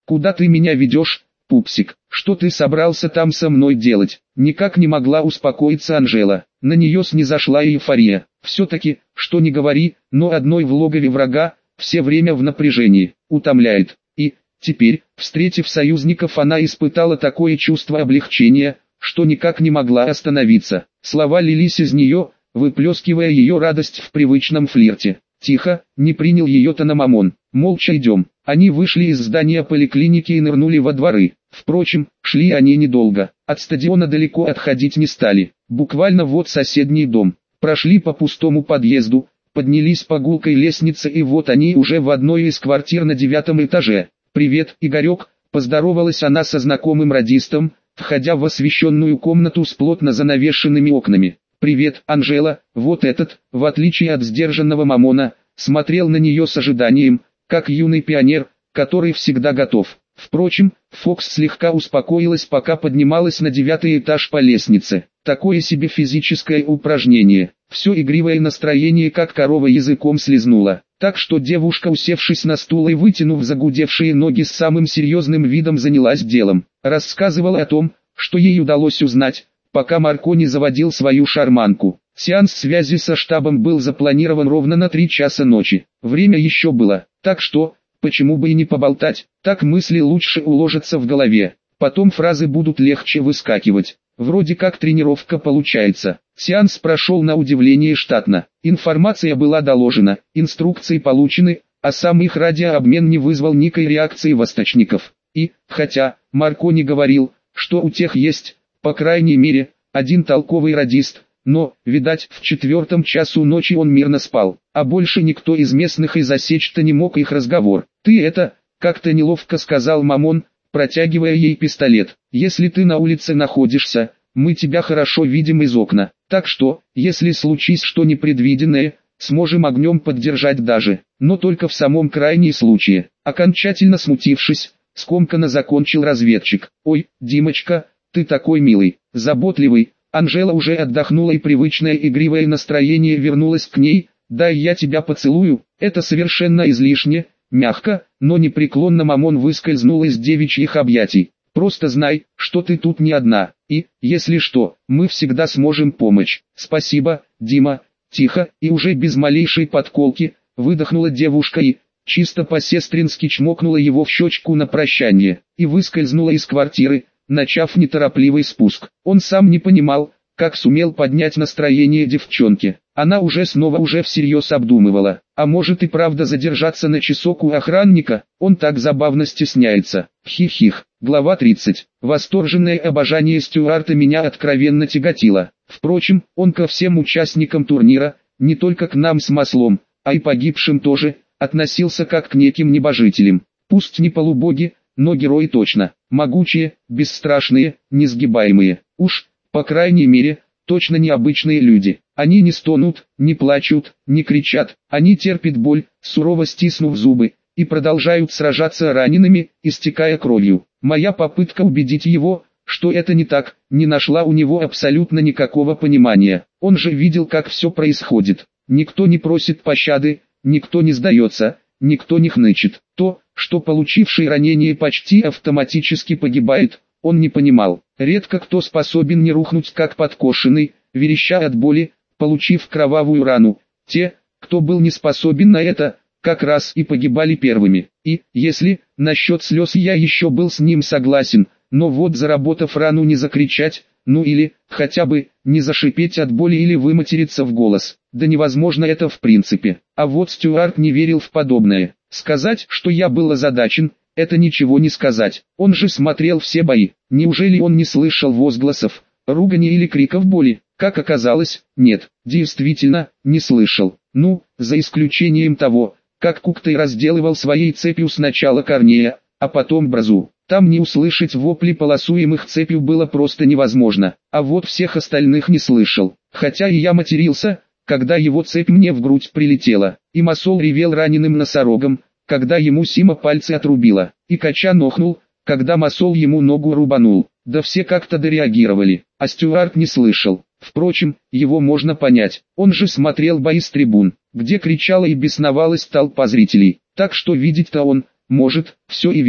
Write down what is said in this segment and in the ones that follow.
Куда ты меня ведешь, пупсик? Что ты собрался там со мной делать? Никак не могла успокоиться Анжела. На нее снизошла эйфория. Все-таки, что ни говори, но одной в логове врага, все время в напряжении, утомляет. И, теперь, встретив союзников, она испытала такое чувство облегчения, что никак не могла остановиться. Слова лились из нее, выплескивая ее радость в привычном флирте. «Тихо», не принял ее-то на Мамон. «Молча идем». Они вышли из здания поликлиники и нырнули во дворы. Впрочем, шли они недолго. От стадиона далеко отходить не стали. Буквально вот соседний дом. Прошли по пустому подъезду, поднялись по гулкой лестнице, и вот они уже в одной из квартир на 9-м этаже. «Привет, Игорек», поздоровалась она со знакомым радистом, входя в освещенную комнату с плотно занавешенными окнами. «Привет, Анжела». Вот этот, в отличие от сдержанного Мамона, смотрел на нее с ожиданием, как юный пионер, который всегда готов. Впрочем, Фокс слегка успокоилась, пока поднималась на 9-й этаж по лестнице. Такое себе физическое упражнение. Все игривое настроение как корова языком слезнула. Так что девушка, усевшись на стул и вытянув загудевшие ноги, с самым серьезным видом занялась делом. Рассказывала о том, что ей удалось узнать, пока Марко не заводил свою шарманку. Сеанс связи со штабом был запланирован ровно на 3 часа ночи. Время еще было, так что, почему бы и не поболтать, так мысли лучше уложатся в голове. Потом фразы будут легче выскакивать. Вроде как тренировка получается. Сеанс прошел на удивление штатно. Информация была доложена, инструкции получены, а сам их радиообмен не вызвал никакой реакции восточников. И, хотя, Марко не говорил, что у тех есть, по крайней мере, один толковый радист, но, видать, в 4-м часу ночи он мирно спал, а больше никто из местных и засечь-то не мог их разговор. «Ты это», как-то неловко сказал Мамон, протягивая ей пистолет. «Если ты на улице находишься, мы тебя хорошо видим из окна, так что, если случись что непредвиденное, сможем огнем поддержать даже, но только в самом крайнем случае». Окончательно смутившись, скомканно закончил разведчик. «Ой, Димочка, ты такой милый, заботливый». Анжела уже отдохнула, и привычное игривое настроение вернулось к ней. «Дай я тебя поцелую». Это совершенно излишне, мягко, но непреклонно Мамон выскользнул из девичьих объятий. «Просто знай, что ты тут не одна, и, если что, мы всегда сможем помочь». «Спасибо, Дима». Тихо, и уже без малейшей подколки, выдохнула девушка и, чисто по-сестрински чмокнула его в щечку на прощание, и выскользнула из квартиры, начав неторопливый спуск. Он сам не понимал, как сумел поднять настроение девчонки. Она уже всерьез обдумывала, а может и правда задержаться на часок у охранника, он так забавно стесняется. Хих-хих. Глава 30. Восторженное обожание Стюарта меня откровенно тяготило. Впрочем, он ко всем участникам турнира, не только к нам с Маслом, а и погибшим тоже, относился как к неким небожителям. Пусть не полубоги, но герои точно. Могучие, бесстрашные, несгибаемые. Уж, по крайней мере, точно необычные люди. Они не стонут, не плачут, не кричат. Они терпят боль, сурово стиснув зубы, и продолжают сражаться ранеными, истекая кровью. Моя попытка убедить его, что это не так, не нашла у него абсолютно никакого понимания. Он же видел, как все происходит. Никто не просит пощады, никто не сдается, никто не хнычет. То, что получивший ранение почти автоматически погибает, он не понимал. Редко кто способен не рухнуть как подкошенный, вереща от боли, получив кровавую рану. Те, кто был не способен на это, как раз и погибали первыми. И, если, насчет слез я еще был с ним согласен, но вот заработав рану не закричать, ну или, хотя бы, не зашипеть от боли или выматериться в голос. Да невозможно это в принципе. А вот Стюарт не верил в подобное. Сказать, что я был озадачен, это ничего не сказать. Он же смотрел все бои. Неужели он не слышал возгласов, ругани или криков боли? Как оказалось, нет, действительно, не слышал. Ну, за исключением того, как Куктай разделывал своей цепью сначала Корнея, а потом Бразу. Там не услышать вопли полосуемых цепью было просто невозможно, а вот всех остальных не слышал. Хотя и я матерился, когда его цепь мне в грудь прилетела, и Масол ревел раненым носорогом, когда ему Сима пальцы отрубила, и Качан охнул, когда Масол ему ногу рубанул. Да все как-то дореагировали, а Стюарт не слышал. Впрочем, его можно понять, он же смотрел бои с трибун, где кричала и бесновалась толпа зрителей, так что видеть-то он, может, все и видел.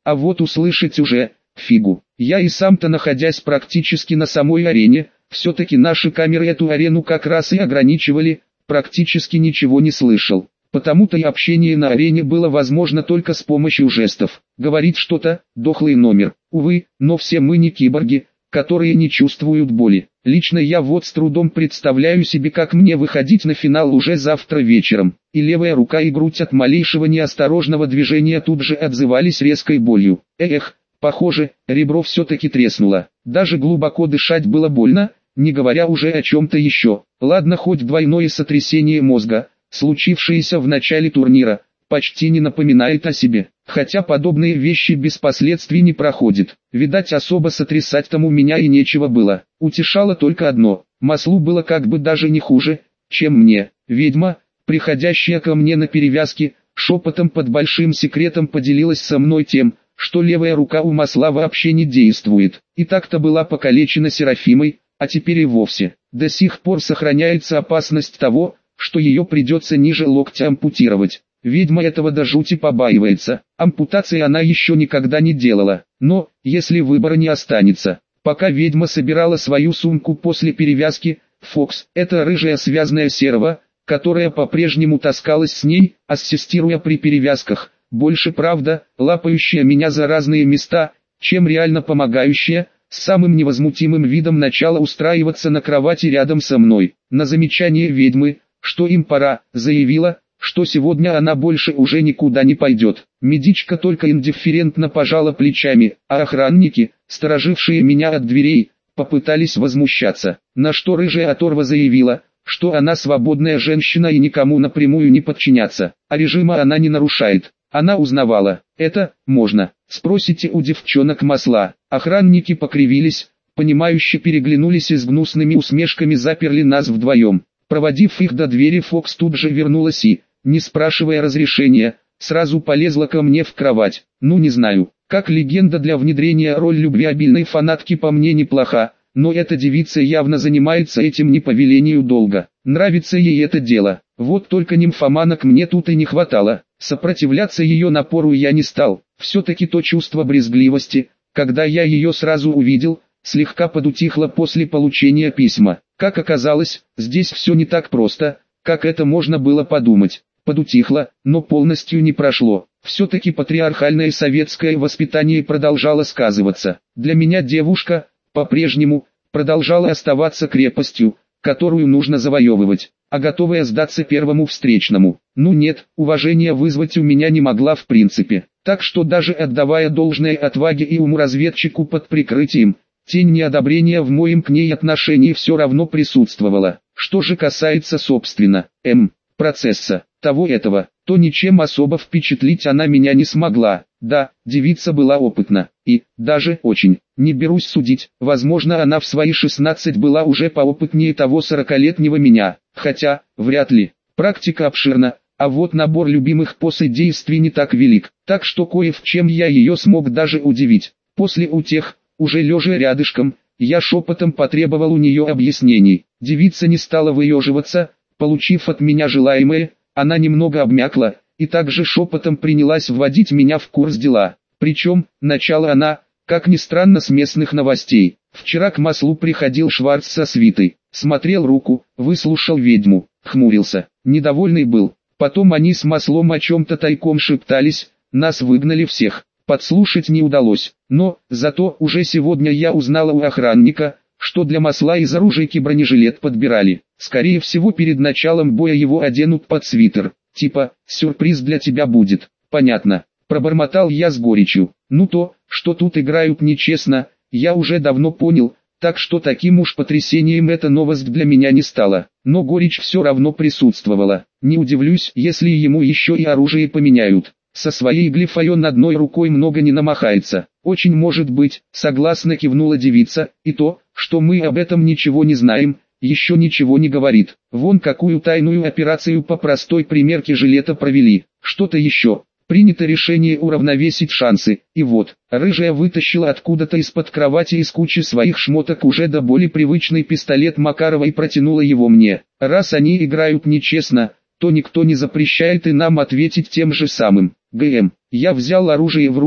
А вот услышать уже, фигу. Я и сам-то, находясь практически на самой арене, все-таки наши камеры эту арену как раз и ограничивали, практически ничего не слышал. Потому-то и общение на арене было возможно только с помощью жестов. Говорить что-то, дохлый номер. Увы, но все мы не киборги, которые не чувствуют боли. Лично я вот с трудом представляю себе, как мне выходить на финал уже завтра вечером. И левая рука и грудь от малейшего неосторожного движения тут же отзывались резкой болью. Эх, похоже, ребро все-таки треснуло. Даже глубоко дышать было больно, не говоря уже о чем-то еще. Ладно, хоть двойное сотрясение мозга, случившееся в начале турнира, почти не напоминает о себе. Хотя подобные вещи без последствий не проходят. Видать, особо сотрясать там у меня и нечего было. Утешало только одно: маслу было как бы даже не хуже, чем мне. Ведьма, приходящая ко мне на перевязки, шепотом под большим секретом поделилась со мной тем, что левая рука у масла вообще не действует. И так-то была покалечена Серафимой, а теперь и вовсе. До сих пор сохраняется опасность того, что ее придется ниже локтя ампутировать. Ведьма этого до жути побаивается. Ампутации она еще никогда не делала. Но, если выбора не останется. Пока ведьма собирала свою сумку после перевязки, Фокс, эта рыжая связная серва, которая по-прежнему таскалась с ней, ассистируя при перевязках, больше правда, лапающая меня за разные места, чем реально помогающая, с самым невозмутимым видом начала устраиваться на кровати рядом со мной. На замечание ведьмы, что им пора, заявила, что сегодня она больше уже никуда не пойдет. Медичка только индифферентно пожала плечами, а охранники, сторожившие меня от дверей, попытались возмущаться. На что рыжая оторва заявила, что она свободная женщина и никому напрямую не подчиняться, а режима она не нарушает. Она узнавала. Это можно. Спросите у девчонок масла. Охранники покривились, понимающе переглянулись и с гнусными усмешками заперли нас вдвоем. Проводив их до двери, Фокс тут же вернулась и, не спрашивая разрешения, сразу полезла ко мне в кровать. Ну не знаю, как легенда для внедрения роль любвеобильной фанатки по мне неплоха, но эта девица явно занимается этим не по велению долга. Нравится ей это дело. Вот только нимфоманок мне тут и не хватало. Сопротивляться ее напору я не стал. Все-таки то чувство брезгливости, когда я ее сразу увидел, слегка подутихло после получения письма. Как оказалось, здесь все не так просто, как это можно было подумать. Подутихло, но полностью не прошло. Все-таки патриархальное советское воспитание продолжало сказываться. Для меня девушка, по-прежнему, продолжала оставаться крепостью, которую нужно завоевывать, а готовая сдаться первому встречному. Ну нет, уважения вызвать у меня не могла в принципе. Так что даже отдавая должное отваге и уму разведчику под прикрытием, тень неодобрения в моем к ней отношении все равно присутствовала. Что же касается собственно, процесса, того-этого, то ничем особо впечатлить она меня не смогла. Да, девица была опытна, и, даже очень, не берусь судить, возможно она в свои 16 была уже поопытнее того 40-летнего меня, хотя, вряд ли, практика обширна, а вот набор любимых поз действий не так велик, так что кое в чем я ее смог даже удивить. После утех, уже лежа рядышком, я шепотом потребовал у нее объяснений. Девица не стала выеживаться, получив от меня желаемое, она немного обмякла, и также шепотом принялась вводить меня в курс дела. Причем, начала она, как ни странно, с местных новостей. Вчера к маслу приходил Шварц со свитой, смотрел руку, выслушал ведьму, хмурился, недовольный был. Потом они с маслом о чем-то тайком шептались, нас выгнали всех. Подслушать не удалось, но, зато уже сегодня я узнала у охранника, что для масла из оружейки бронежилет подбирали. Скорее всего перед началом боя его оденут под свитер, типа «сюрприз для тебя будет». Понятно, пробормотал я с горечью. Ну то, что тут играют нечестно, я уже давно понял, так что таким уж потрясением эта новость для меня не стала. Но горечь все равно присутствовала. Не удивлюсь, если ему еще и оружие поменяют. Со своей глифой он одной рукой много не намахается. Очень может быть, согласно кивнула девица, и то, что мы об этом ничего не знаем, еще ничего не говорит. Вон какую тайную операцию по простой примерке жилета провели. Что-то еще. Принято решение уравновесить шансы, и вот, рыжая вытащила откуда-то из-под кровати из кучи своих шмоток уже до боли привычный пистолет Макарова и протянула его мне. Раз они играют нечестно, то никто не запрещает и нам ответить тем же самым. ГМ. Я взял оружие в руки,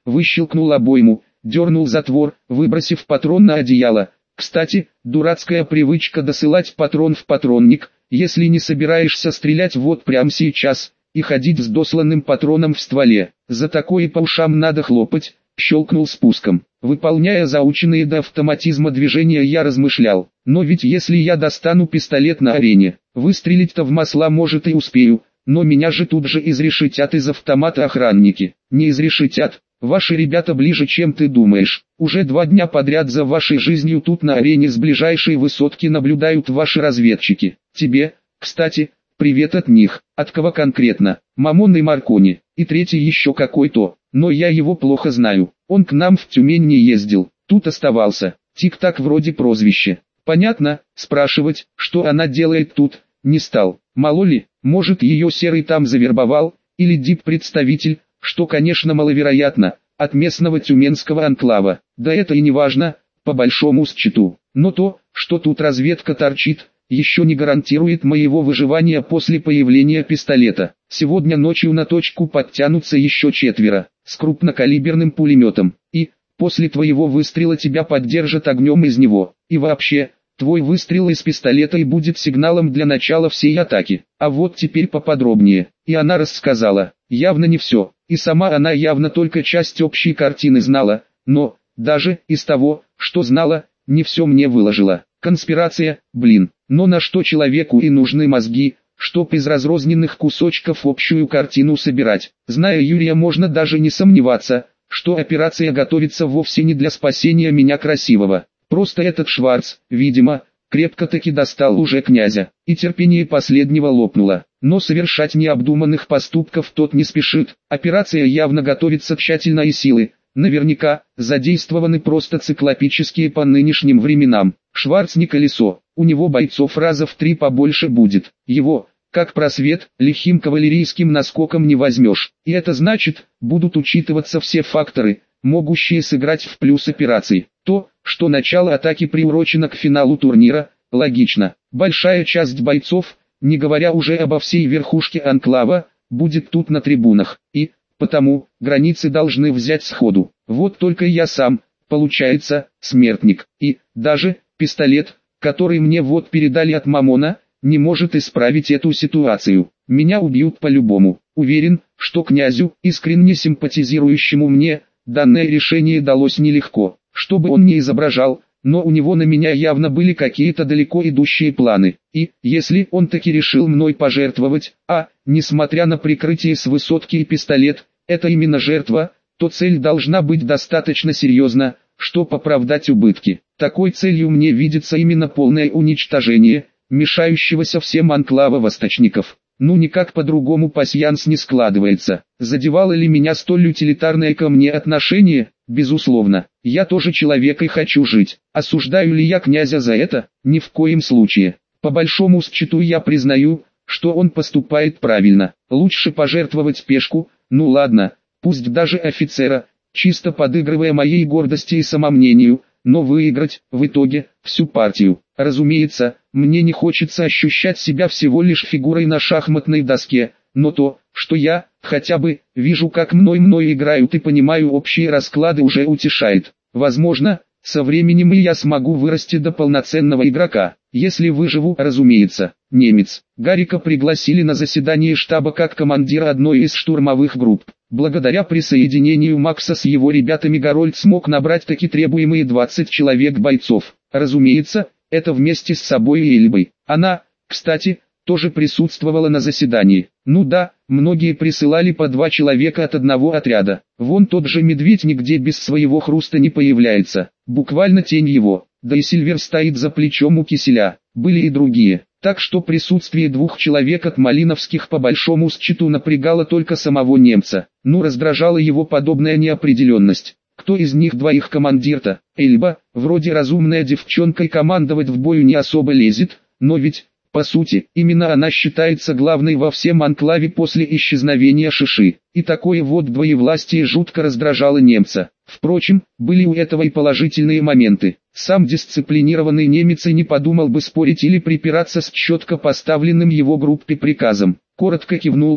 выщелкнул обойму, дернул затвор, выбросив патрон на одеяло. Кстати, дурацкая привычка досылать патрон в патронник, если не собираешься стрелять вот прямо сейчас, и ходить с досланным патроном в стволе. За такое по ушам надо хлопать. Щелкнул спуском. Выполняя заученные до автоматизма движения, я размышлял. Но ведь если я достану пистолет на арене, выстрелить-то в масла может и успею, но меня же тут же изрешетят из автомата охранники. Не изрешетят. Ваши ребята ближе, чем ты думаешь. Уже 2 дня подряд за вашей жизнью тут на арене с ближайшей высотки наблюдают ваши разведчики. Тебе, кстати, привет от них. От кого конкретно? Мамон и Маркони. И третий еще какой-то. Но я его плохо знаю. Он к нам в Тюмень не ездил. Тут оставался. Тик-так вроде прозвище. Понятно, спрашивать, что она делает тут, не стал. Мало ли, может ее Серый там завербовал, или дип-представитель, что конечно маловероятно, от местного тюменского анклава. Да это и не важно, по большому счету. Но то, что тут разведка торчит, еще не гарантирует моего выживания после появления пистолета. Сегодня ночью на точку подтянутся еще 4, с крупнокалиберным пулеметом. И, после твоего выстрела тебя поддержат огнем из него. И вообще, твой выстрел из пистолета и будет сигналом для начала всей атаки. А вот теперь поподробнее. И она рассказала, явно не все. И сама она явно только часть общей картины знала, но, даже из того, что знала, не все мне выложила. Конспирация, блин. Но на что человеку и нужны мозги, чтоб из разрозненных кусочков общую картину собирать. Зная Юрия, можно даже не сомневаться, что операция готовится вовсе не для спасения меня красивого. Просто этот Шварц, видимо, крепко-таки достал уже князя, и терпение последнего лопнуло. Но совершать необдуманных поступков тот не спешит. Операция явно готовится тщательно, и силы, наверняка, задействованы просто циклопические по нынешним временам. Шварц не колесо, у него бойцов раза в 3 побольше будет. Его, как просвет, лихим кавалерийским наскоком не возьмешь. И это значит, будут учитываться все факторы, могущие сыграть в плюс операции. То, что начало атаки приурочено к финалу турнира, логично. Большая часть бойцов, не говоря уже обо всей верхушке анклава, будет тут на трибунах. И, потому, границы должны взять сходу. Вот только я сам, получается, смертник. И, даже, пистолет, который мне вот передали от Мамона, не может исправить эту ситуацию. Меня убьют по-любому. Уверен, что князю, искренне симпатизирующему мне, данное решение далось нелегко. Что бы он ни изображал, но у него на меня явно были какие-то далеко идущие планы. И, если он таки решил мной пожертвовать, несмотря на прикрытие с высотки и пистолет, это именно жертва, то цель должна быть достаточно серьезна, чтобы оправдать убытки. Такой целью мне видится именно полное уничтожение, мешающегося всем анклава восточников. Ну никак по-другому пасьянс не складывается. Задевало ли меня столь утилитарное ко мне отношение? Безусловно. Я тоже человек и хочу жить. Осуждаю ли я князя за это? Ни в коем случае. По большому счету я признаю, что он поступает правильно. Лучше пожертвовать пешку, ну ладно, пусть даже офицера, чисто подыгрывая моей гордости и самомнению, но выиграть, в итоге, всю партию. Разумеется, мне не хочется ощущать себя всего лишь фигурой на шахматной доске, но то, что я, хотя бы, вижу, как мной играют и понимаю общие расклады, уже утешает. Возможно, со временем и я смогу вырасти до полноценного игрока, если выживу, разумеется. Немец. Гарика пригласили на заседание штаба как командира одной из штурмовых групп. Благодаря присоединению Макса с его ребятами Горольд смог набрать таки требуемые 20 человек бойцов. Разумеется, это вместе с собой и Эльбой. Она, кстати, тоже присутствовала на заседании. Ну да, многие присылали по 2 человека от одного отряда. Вон тот же Медведь нигде без своего хруста не появляется. Буквально тень его. Да и Сильвер стоит за плечом у Киселя. Были и другие. Так что присутствие 2 человек от Малиновских по большому счету напрягало только самого немца. Ну раздражала его подобная неопределенность. Кто из них двоих командир-то? Эльба, вроде разумная девчонка и командовать в бою не особо лезет, но ведь, по сути, именно она считается главной во всем анклаве после исчезновения Шиши. И такое вот двоевластие жутко раздражало немца. Впрочем, были у этого и положительные моменты. Сам дисциплинированный немец и не подумал бы спорить или припираться с четко поставленным его группе приказом. Коротко кивнул бы,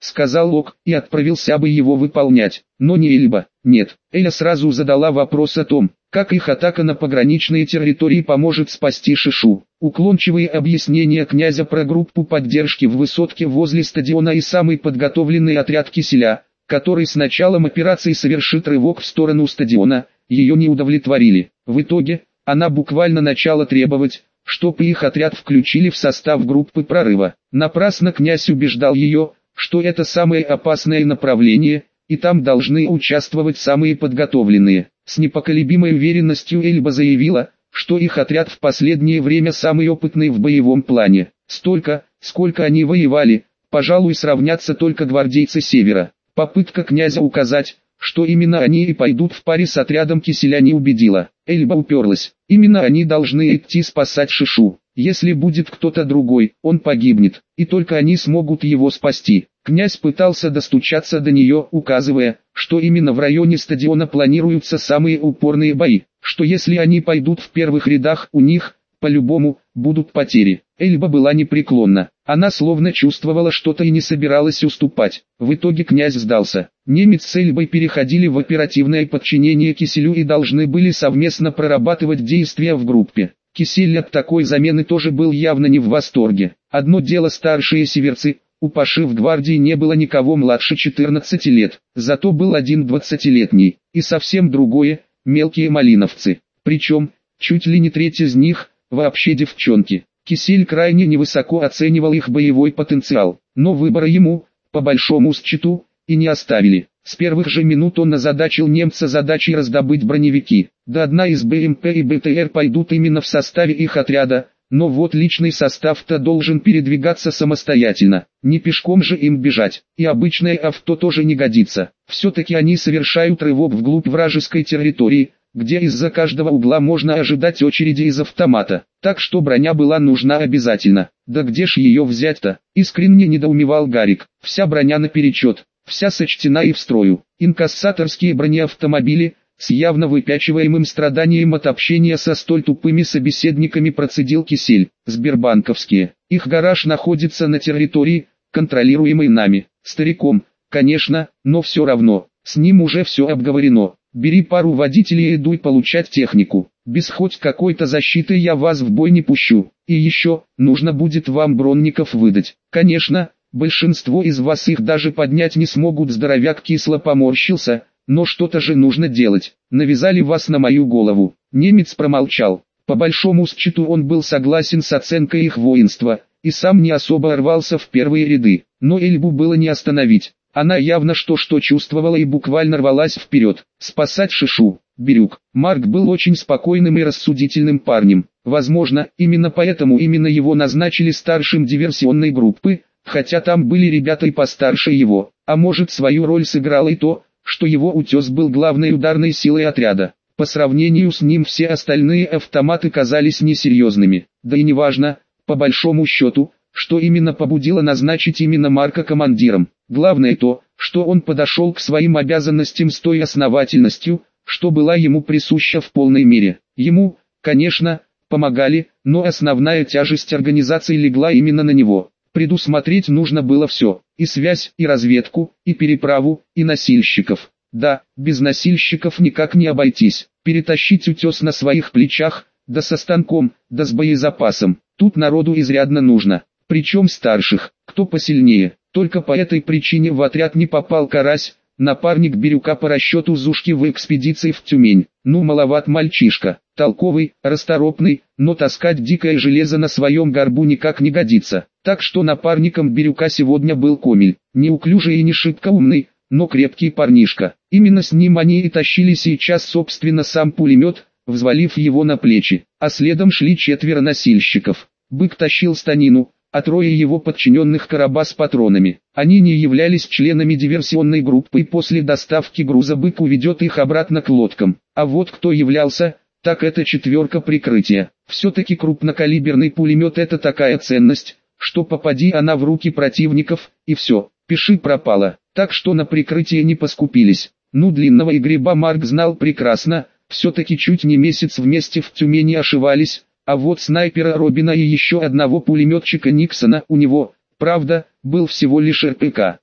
сказал Ок, и отправился бы его выполнять, но не Эльба. Нет, Эля сразу задала вопрос о том, как их атака на пограничные территории поможет спасти Шишу. Уклончивые объяснения князя про группу поддержки в высотке возле стадиона и самый подготовленный отряд Киселя, который с началом операции совершит рывок в сторону стадиона, ее не удовлетворили. В итоге, она буквально начала требовать, чтобы их отряд включили в состав группы прорыва. Напрасно князь убеждал ее, что это самое опасное направление, и там должны участвовать самые подготовленные. С непоколебимой уверенностью Эльба заявила, что их отряд в последнее время самый опытный в боевом плане. Столько, сколько они воевали, пожалуй, сравнятся только гвардейцы Севера. Попытка князя указать, что именно они и пойдут в паре с отрядом Киселя, не убедила. Эльба уперлась. Именно они должны идти спасать Шишу. Если будет кто-то другой, он погибнет, и только они смогут его спасти. Князь пытался достучаться до нее, указывая, что именно в районе стадиона планируются самые упорные бои, что если они пойдут в первых рядах, у них, по-любому, будут потери. Эльба была непреклонна. Она словно чувствовала что-то и не собиралась уступать. В итоге князь сдался. Немец с Эльбой переходили в оперативное подчинение Киселю и должны были совместно прорабатывать действия в группе. Кисель от такой замены тоже был явно не в восторге. Одно дело старшие северцы, у Паши в гвардии не было никого младше 14 лет, зато был один 20-летний, и совсем другое – мелкие малиновцы. Причем, чуть ли не треть из них – вообще девчонки. Кисель крайне невысоко оценивал их боевой потенциал, но выбора ему, по большому счету, и не оставили. С первых же минут он озадачил немца задачей раздобыть броневики. Да одна из БМП и БТР пойдут именно в составе их отряда, но вот личный состав-то должен передвигаться самостоятельно, не пешком же им бежать, и обычное авто тоже не годится. Все-таки они совершают рывок вглубь вражеской территории, где из-за каждого угла можно ожидать очереди из автомата, так что броня была нужна обязательно. Да где ж ее взять-то? Искренне недоумевал Гарик. Вся броня наперечет, вся сочтена и в строю. Инкассаторские бронеавтомобили, с явно выпячиваемым страданием от общения со столь тупыми собеседниками, процедил Кисель. Сбербанковские. Их гараж находится на территории, контролируемой нами. Стариком, конечно, но все равно, с ним уже все обговорено. Бери пару водителей и дуй получать технику. Без хоть какой-то защиты я вас в бой не пущу. И еще, нужно будет вам бронников выдать. Конечно, большинство из вас их даже поднять не смогут. Здоровяк кисло поморщился, но что-то же нужно делать. Навязали вас на мою голову. Немец промолчал. По большому счету он был согласен с оценкой их воинства, и сам не особо рвался в первые ряды. Но Эльбу было не остановить. Она явно что чувствовала и буквально рвалась вперед, спасать Шишу. Бирюк. Марк был очень спокойным и рассудительным парнем. Возможно, именно поэтому именно его назначили старшим диверсионной группы, хотя там были ребята и постарше его. А может, свою роль сыграло и то, что его утес был главной ударной силой отряда. По сравнению с ним все остальные автоматы казались несерьезными. Да и неважно, по большому счету, что именно побудило назначить именно Марка командиром. Главное то, что он подошел к своим обязанностям с той основательностью, что была ему присуща в полной мере. Ему, конечно, помогали, но основная тяжесть организации легла именно на него. Предусмотреть нужно было все: и связь, и разведку, и переправу, и носильщиков. Да, без носильщиков никак не обойтись. Перетащить утес на своих плечах, да со станком, да с боезапасом. Тут народу изрядно нужно. Причем старших, кто посильнее. Только по этой причине в отряд не попал Карась, напарник Бирюка по расчету Зушки в экспедиции в Тюмень. Ну, маловат мальчишка, толковый, расторопный, но таскать дикое железо на своем горбу никак не годится. Так что напарником Бирюка сегодня был Комель, неуклюжий и не шибко умный, но крепкий парнишка. Именно с ним они и тащили сейчас собственно сам пулемет, взвалив его на плечи, а следом шли 4 носильщиков. Бык тащил станину, а 3 его подчиненных короба с патронами. Они не являлись членами диверсионной группы, и после доставки груза Бык уведет их обратно к лодкам. А вот кто являлся, так это 4 прикрытия. Все-таки крупнокалиберный пулемет — это такая ценность, что попади она в руки противников, и все, пиши пропало. Так что на прикрытие не поскупились. Ну, Длинного и Гриба Марк знал прекрасно, все-таки чуть не месяц вместе в Тюмени ошивались. А вот снайпера Робина и еще одного пулеметчика Никсона у него, правда, был всего лишь РПК.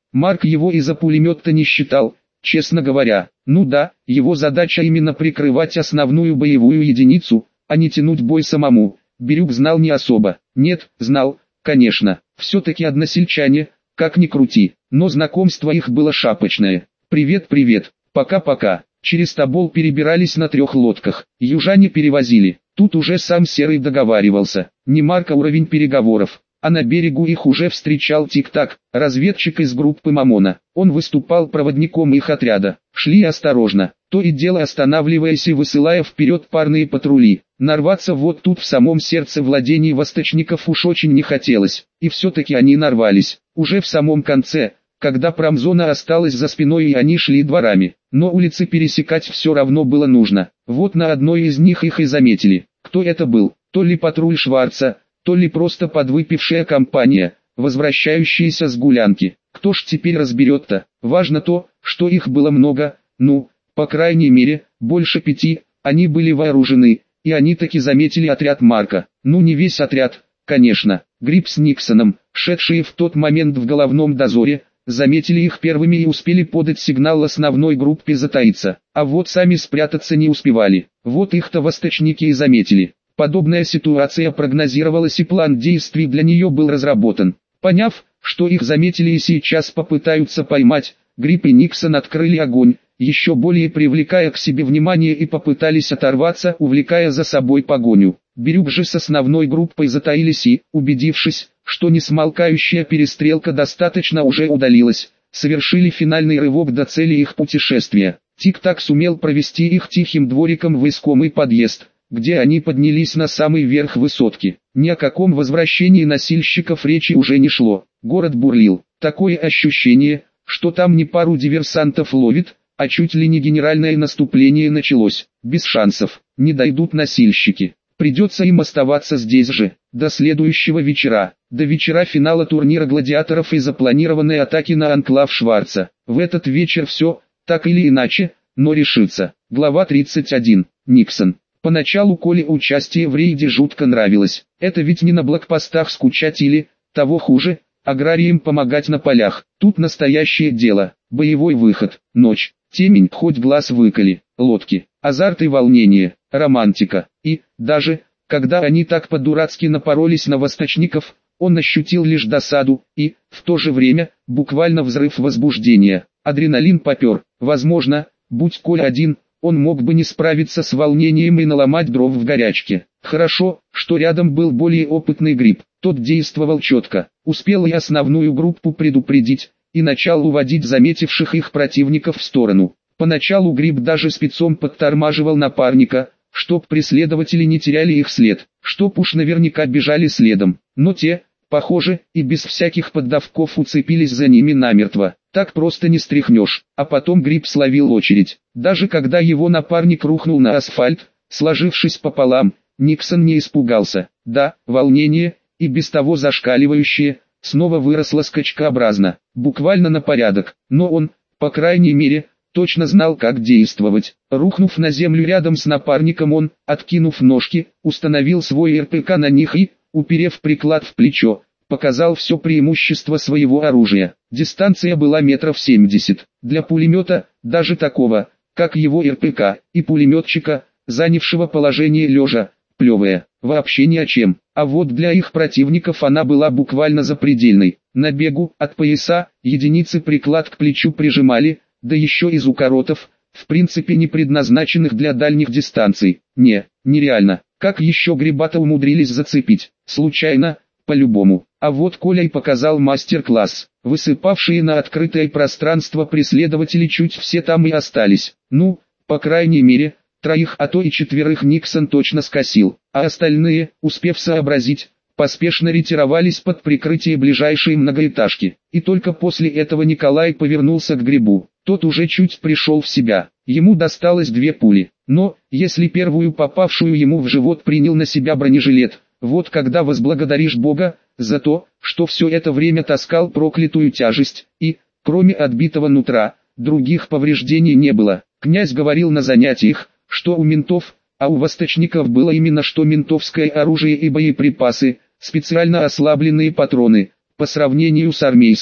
Марк его из-за пулемета не считал, честно говоря. Ну да, его задача именно прикрывать основную боевую единицу, а не тянуть бой самому. Бирюк знал не особо. Нет, знал, конечно. Все-таки односельчане, как ни крути. Но знакомство их было шапочное. «Привет, привет, пока-пока». Через Тобол перебирались на 3 лодках. Южане перевозили. Тут уже сам Серый договаривался. Не Марка уровень переговоров. А на берегу их уже встречал Тик-Так, разведчик из группы Мамона. Он выступал проводником их отряда. Шли осторожно, то и дело останавливаясь и высылая вперед парные патрули. Нарваться вот тут в самом сердце владений восточников уж очень не хотелось. И все-таки они нарвались. Уже в самом конце, когда промзона осталась за спиной и они шли дворами. Но улицы пересекать все равно было нужно. Вот на одной из них их и заметили. Кто это был? То ли патруль Шварца, то ли просто подвыпившая компания, возвращающаяся с гулянки. Кто ж теперь разберет-то? Важно то, что их было много, ну, по крайней мере, больше 5, они были вооружены, и они таки заметили отряд Марка. Ну не весь отряд, конечно. Гриб с Никсоном, шедшие в тот момент в головном дозоре, заметили их первыми и успели подать сигнал основной группе затаиться. А вот сами спрятаться не успевали. Вот их-то восточники и заметили. Подобная ситуация прогнозировалась и план действий для нее был разработан. Поняв, что их заметили и сейчас попытаются поймать, Гриб и Никсон открыли огонь, еще более привлекая к себе внимание и попытались оторваться, увлекая за собой погоню. Бирюк же с основной группой затаились и, убедившись, что несмолкающая перестрелка достаточно уже удалилась, совершили финальный рывок до цели их путешествия. Тик-Так сумел провести их тихим двориком в искомый подъезд, где они поднялись на самый верх высотки. Ни о каком возвращении носильщиков речи уже не шло. Город бурлил. Такое ощущение, что там не пару диверсантов ловит, а чуть ли не генеральное наступление началось. Без шансов. Не дойдут носильщики. Придется им оставаться здесь же, до следующего вечера. До вечера финала турнира гладиаторов и запланированной атаки на анклав Шварца. В этот вечер все, так или иначе, но решится. Глава 31. Никсон. Поначалу Коле участие в рейде жутко нравилось. Это ведь не на блокпостах скучать или, того хуже, аграриям помогать на полях. Тут настоящее дело. Боевой выход. Ночь. Темень, хоть глаз выколи. Лодки. Азарт и волнение. Романтика. И, даже, когда они так по-дурацки напоролись на восточников, он ощутил лишь досаду и, в то же время, буквально взрыв возбуждения. Адреналин попер. Возможно, будь Коля один, он мог бы не справиться с волнением и наломать дров в горячке. Хорошо, что рядом был более опытный Гриб. Тот действовал четко, успел и основную группу предупредить, и начал уводить заметивших их противников в сторону. Поначалу Гриб даже спецом подтормаживал напарника, чтоб преследователи не теряли их след, чтоб уж наверняка бежали следом. Но те, похоже, и без всяких поддавков уцепились за ними намертво. Так просто не стряхнешь. А потом Гриб словил очередь. Даже когда его напарник рухнул на асфальт, сложившись пополам, Никсон не испугался. Да, волнение, и без того зашкаливающее, снова выросло скачкообразно, буквально на порядок. Но он, по крайней мере, точно знал, как действовать. Рухнув на землю рядом с напарником, он, откинув ножки, установил свой РПК на них и, уперев приклад в плечо, показал все преимущество своего оружия. Дистанция была метров 70. Для пулемета, даже такого, как его РПК, и пулеметчика, занявшего положение лежа, плевая, вообще ни о чем. А вот для их противников она была буквально запредельной. На бегу, от пояса, единицы приклад к плечу прижимали, да еще из укоротов, в принципе не предназначенных для дальних дистанций. Нереально. Как еще Грибата умудрились зацепить? Случайно? По-любому. А вот Коля и показал мастер-класс. Высыпавшие на открытое пространство преследователи чуть все там и остались. Ну, по крайней мере, 3, а то и 4 Никсон точно скосил. А остальные, успев сообразить, поспешно ретировались под прикрытие ближайшей многоэтажки. И только после этого Николай повернулся к Грибу. Тот уже чуть пришел в себя. Ему досталось 2 пули. Но, если первую попавшую ему в живот принял на себя бронежилет, вот когда возблагодаришь Бога за то, что все это время таскал проклятую тяжесть, и, кроме отбитого нутра, других повреждений не было. Князь говорил на занятиях, что у ментов, а у восточников было именно что ментовское оружие и боеприпасы, специально ослабленные патроны, по сравнению с армейскими,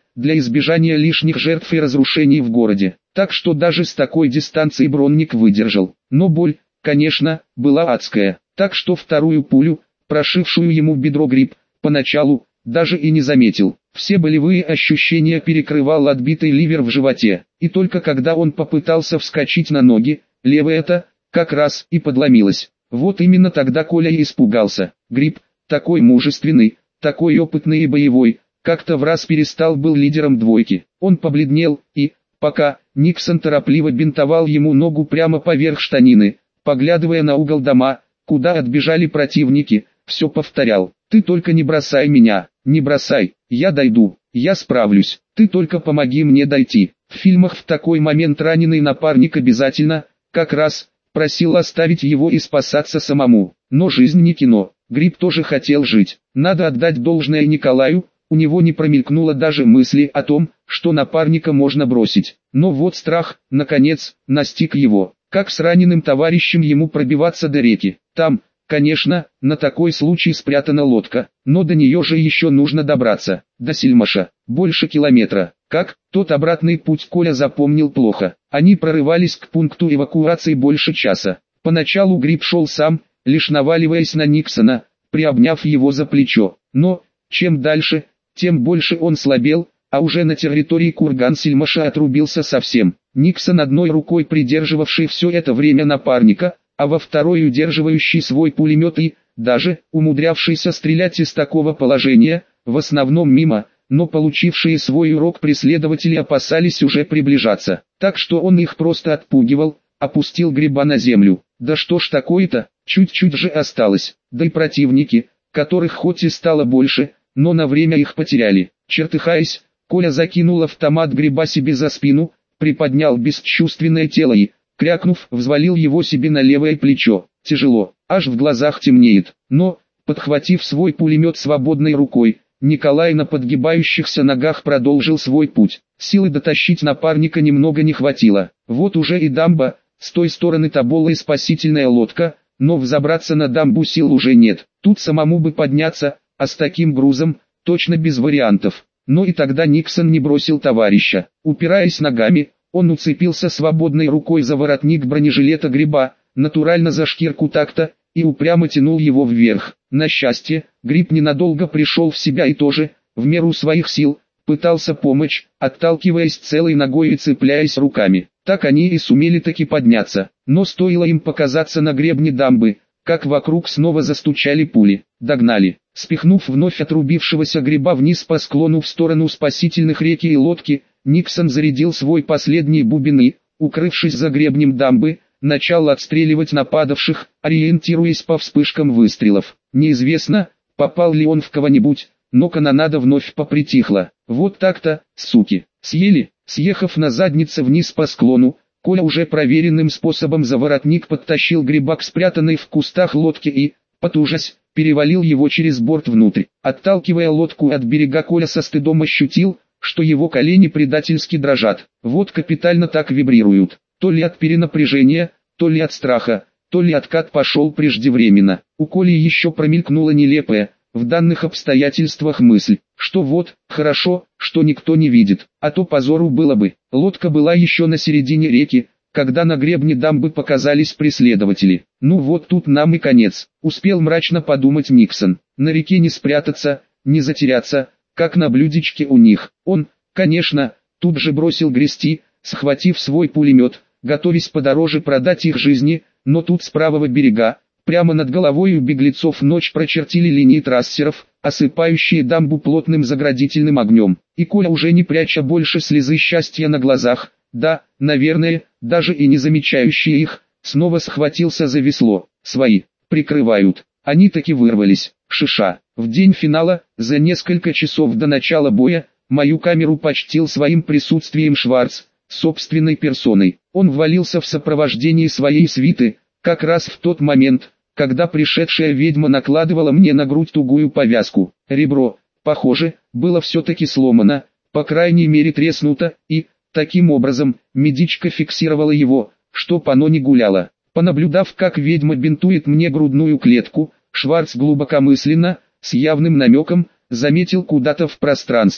для избежания лишних жертв и разрушений в городе. Так что даже с такой дистанции Бронник выдержал. Но боль, конечно, была адская. Так что вторую пулю, прошившую ему бедро, Гриб, поначалу, даже и не заметил. Все болевые ощущения перекрывал отбитый ливер в животе. И только когда он попытался вскочить на ноги, левая-то, как раз и подломилась. Вот именно тогда Коля и испугался. Гриб, такой мужественный, такой опытный и боевой, как-то враз перестал был лидером двойки. Он побледнел и, пока Никсон торопливо бинтовал ему ногу прямо поверх штанины, поглядывая на угол дома, куда отбежали противники, все повторял: «Ты только не бросай меня, не бросай, я дойду, я справлюсь, ты только помоги мне дойти». В фильмах в такой момент раненый напарник обязательно, как раз, просил оставить его и спасаться самому. Но жизнь не кино, Гриб тоже хотел жить. Надо отдать должное Николаю, у него не промелькнуло даже мысли о том, что напарника можно бросить. Но вот страх, наконец, настиг его. Как с раненым товарищем ему пробиваться до реки? Там, конечно, на такой случай спрятана лодка, но до нее же еще нужно добраться. До Сильмаша, больше километра. Как? Тот обратный путь Коля запомнил плохо. Они прорывались к пункту эвакуации больше часа. Поначалу Гриб шел сам, лишь наваливаясь на Никсона, приобняв его за плечо. Но, чем дальше, тем больше он слабел, а уже на территории Курган-Сильмаша отрубился совсем. Никсон, одной рукой придерживавший все это время напарника, а во второй удерживающий свой пулемет и, даже, умудрявшийся стрелять из такого положения, в основном мимо, но получившие свой урок преследователи опасались уже приближаться. Так что он их просто отпугивал, опустил Гриба на землю. Да что ж такое-то, чуть-чуть же осталось. Да и противники, которых хоть и стало больше, но на время их потеряли. Чертыхаясь, Коля закинул автомат Гриба себе за спину, приподнял бесчувственное тело и, крякнув, взвалил его себе на левое плечо. Тяжело, аж в глазах темнеет. Но, подхватив свой пулемет свободной рукой, Николай на подгибающихся ногах продолжил свой путь. Силы дотащить напарника немного не хватило. Вот уже и дамба, с той стороны Тобола и спасительная лодка, но взобраться на дамбу сил уже нет. Тут самому бы подняться, а с таким грузом, точно без вариантов. Но и тогда Никсон не бросил товарища. Упираясь ногами, он уцепился свободной рукой за воротник бронежилета Гриба, натурально за шкирку так-то, и упрямо тянул его вверх. На счастье, Гриб ненадолго пришел в себя и тоже, в меру своих сил, пытался помочь, отталкиваясь целой ногой и цепляясь руками. Так они и сумели таки подняться. Но стоило им показаться на гребне дамбы, как вокруг снова застучали пули. Догнали. Спихнув вновь отрубившегося Гриба вниз по склону в сторону спасительных реки и лодки, Никсон зарядил свой последний бубен и, укрывшись за гребнем дамбы, начал отстреливать нападавших, ориентируясь по вспышкам выстрелов. Неизвестно, попал ли он в кого-нибудь, но канонада вновь попритихла. Вот так-то, суки, съели. Съехав на заднице вниз по склону, Коля уже проверенным способом за воротник подтащил Гриба к спрятанной в кустах лодке и, потужась, перевалил его через борт внутрь. Отталкивая лодку от берега, Коля со стыдом ощутил, что его колени предательски дрожат. Вот капитально так вибрируют. То ли от перенапряжения, то ли от страха, то ли откат пошел преждевременно. У Коли еще промелькнула нелепая, в данных обстоятельствах мысль, что вот, хорошо, что никто не видит, а то позору было бы. Лодка была еще на середине реки, когда на гребне дамбы показались преследователи. Ну вот тут нам и конец, успел мрачно подумать Никсон. На реке не спрятаться, не затеряться, как на блюдечке у них. Он, конечно, тут же бросил грести, схватив свой пулемет, готовясь подороже продать их жизни, но тут с правого берега, прямо над головой у беглецов ночь прочертили линии трассеров, осыпающие дамбу плотным заградительным огнем. И Коля, уже не пряча больше слезы счастья на глазах, да, наверное, даже и не замечающий их, снова схватился за весло. Свои, прикрывают. Они таки вырвались. Шиша. В день финала, за несколько часов до начала боя, мою камеру почтил своим присутствием Шварц, собственной персоной. Он ввалился в сопровождении своей свиты, как раз в тот момент, когда пришедшая ведьма накладывала мне на грудь тугую повязку. Ребро, похоже, было все-таки сломано, по крайней мере треснуто, и, таким образом, медичка фиксировала его, чтоб оно не гуляло. Понаблюдав, как ведьма бинтует мне грудную клетку, Шварц глубокомысленно, с явным намеком, заметил куда-то в пространство,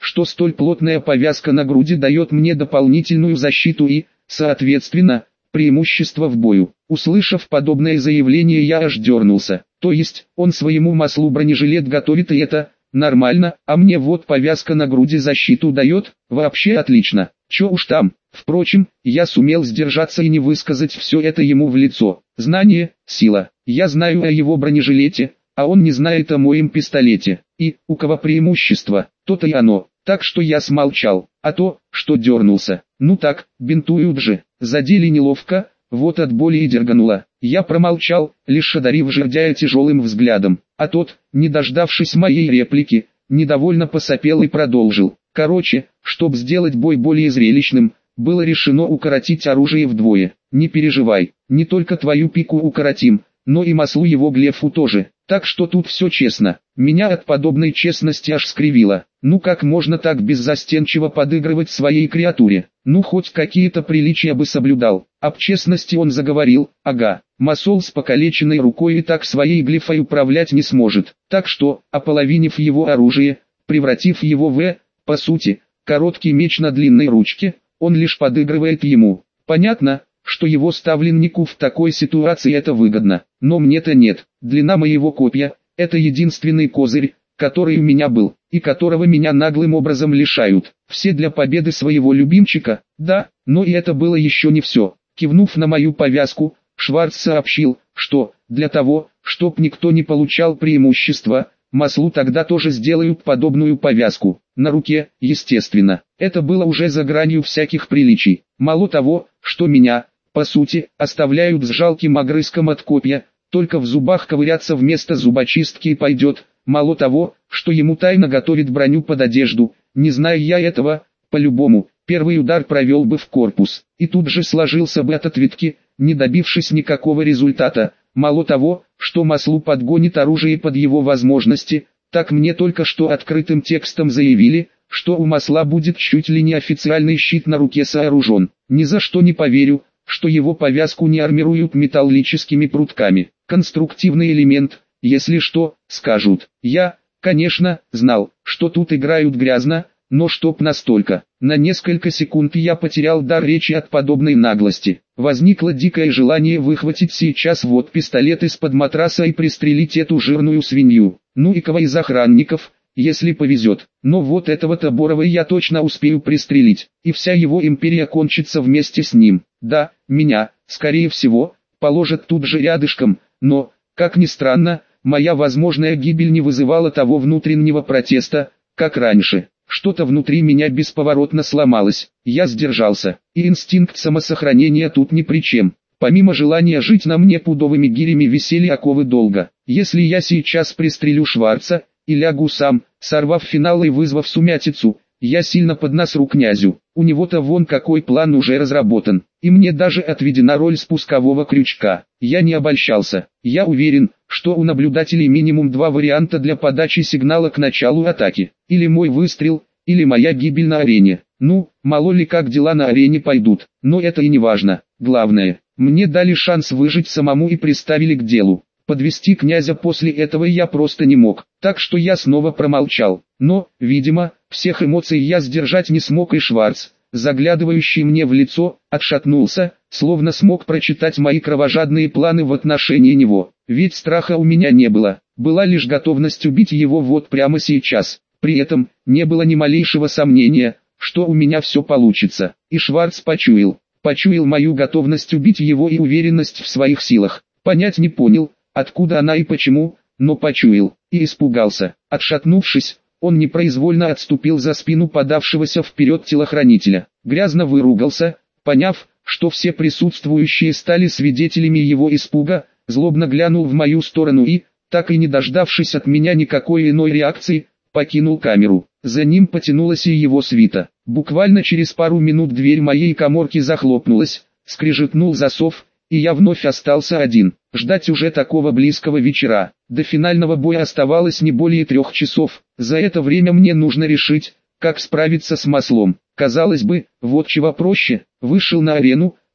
что столь плотная повязка на груди дает мне дополнительную защиту и, соответственно, преимущество в бою. Услышав подобное заявление, я аж дернулся. То есть, он своему маслу бронежилет готовит, и это нормально, а мне вот повязка на груди защиту дает, вообще отлично. Чё уж там. Впрочем, я сумел сдержаться и не высказать все это ему в лицо. Знание – сила. Я знаю о его бронежилете, а он не знает о моем пистолете. И, у кого преимущество, то-то и оно. Так что я смолчал, а то, что дернулся. Ну так, бинтуют же. Задели неловко, вот от боли и дергануло. Я промолчал, лишь одарив жердяя тяжелым взглядом. А тот, не дождавшись моей реплики, недовольно посопел и продолжил. Короче, чтоб сделать бой более зрелищным, было решено укоротить оружие вдвое. Не переживай, не только твою пику укоротим, но и маслу его глефу тоже. Так что тут все честно. Меня от подобной честности аж скривило. Ну как можно так беззастенчиво подыгрывать своей креатуре? Ну хоть какие-то приличия бы соблюдал. Об честности он заговорил, ага. Масол с покалеченной рукой и так своей глифой управлять не сможет. Так что, ополовинив его оружие, превратив его в, по сути, короткий меч на длинной ручке, он лишь подыгрывает ему. Понятно, что его ставленнику в такой ситуации это выгодно, но мне-то нет. Длина моего копья – это единственный козырь, который у меня был, и которого меня наглым образом лишают. Все для победы своего любимчика, да, но и это было еще не все. Кивнув на мою повязку, Шварц сообщил, что, для того, чтоб никто не получал преимущества, маслу тогда тоже сделают подобную повязку. На руке, естественно. Это было уже за гранью всяких приличий. Мало того, что меня, по сути, оставляют с жалким огрызком от копья, только в зубах ковыряться вместо зубочистки и пойдет. Мало того, что ему тайно готовит броню под одежду, не зная я этого, по-любому, первый удар провел бы в корпус, и тут же сложился бы от ответки, не добившись никакого результата. Мало того, что маслу подгонит оружие под его возможности, так мне только что открытым текстом заявили, что у масла будет чуть ли не официальный щит на руке сооружен. Ни за что не поверю, что его повязку не армируют металлическими прутками. Конструктивный элемент, если что, скажут. Я, конечно, знал, что тут играют грязно, но чтоб настолько. На несколько секунд я потерял дар речи от подобной наглости. Возникло дикое желание выхватить сейчас вот пистолет из-под матраса и пристрелить эту жирную свинью. Ну и кого из охранников, если повезет. Но вот этого-то Борова я точно успею пристрелить, и вся его империя кончится вместе с ним. Да, меня, скорее всего, положат тут же рядышком, но, как ни странно, моя возможная гибель не вызывала того внутреннего протеста, как раньше. Что-то внутри меня бесповоротно сломалось, я сдержался, и инстинкт самосохранения тут ни при чем. Помимо желания жить на мне пудовыми гирями висели оковы долга. Если я сейчас пристрелю Шварца, и лягу сам, сорвав финал и вызвав сумятицу, я сильно поднасру князю. У него-то вон какой план уже разработан, и мне даже отведена роль спускового крючка. Я не обольщался. Я уверен, что у наблюдателей минимум два варианта для подачи сигнала к началу атаки. Или мой выстрел, или моя гибель на арене. Ну, мало ли как дела на арене пойдут, но это и не важно. Главное, мне дали шанс выжить самому и приставили к делу. Подвести князя после этого я просто не мог, так что я снова промолчал. Но, видимо, всех эмоций я сдержать не смог, и Шварц, заглядывающий мне в лицо, отшатнулся, словно смог прочитать мои кровожадные планы в отношении него. Ведь страха у меня не было, была лишь готовность убить его вот прямо сейчас. При этом, не было ни малейшего сомнения, что у меня все получится. И Шварц почуял мою готовность убить его и уверенность в своих силах. Понять не понял, откуда она и почему, но почуял, и испугался. Отшатнувшись, он непроизвольно отступил за спину подавшегося вперед телохранителя. Грязно выругался, поняв, что все присутствующие стали свидетелями его испуга, злобно глянул в мою сторону и, так и не дождавшись от меня никакой иной реакции, покинул камеру. За ним потянулась и его свита. Буквально через пару минут дверь моей каморки захлопнулась, скрежетнул засов, и я вновь остался один. Ждать уже такого близкого вечера. До финального боя оставалось не более 3 часов. За это время мне нужно решить, как справиться с маслом. Казалось бы, вот чего проще. Вышел на арену,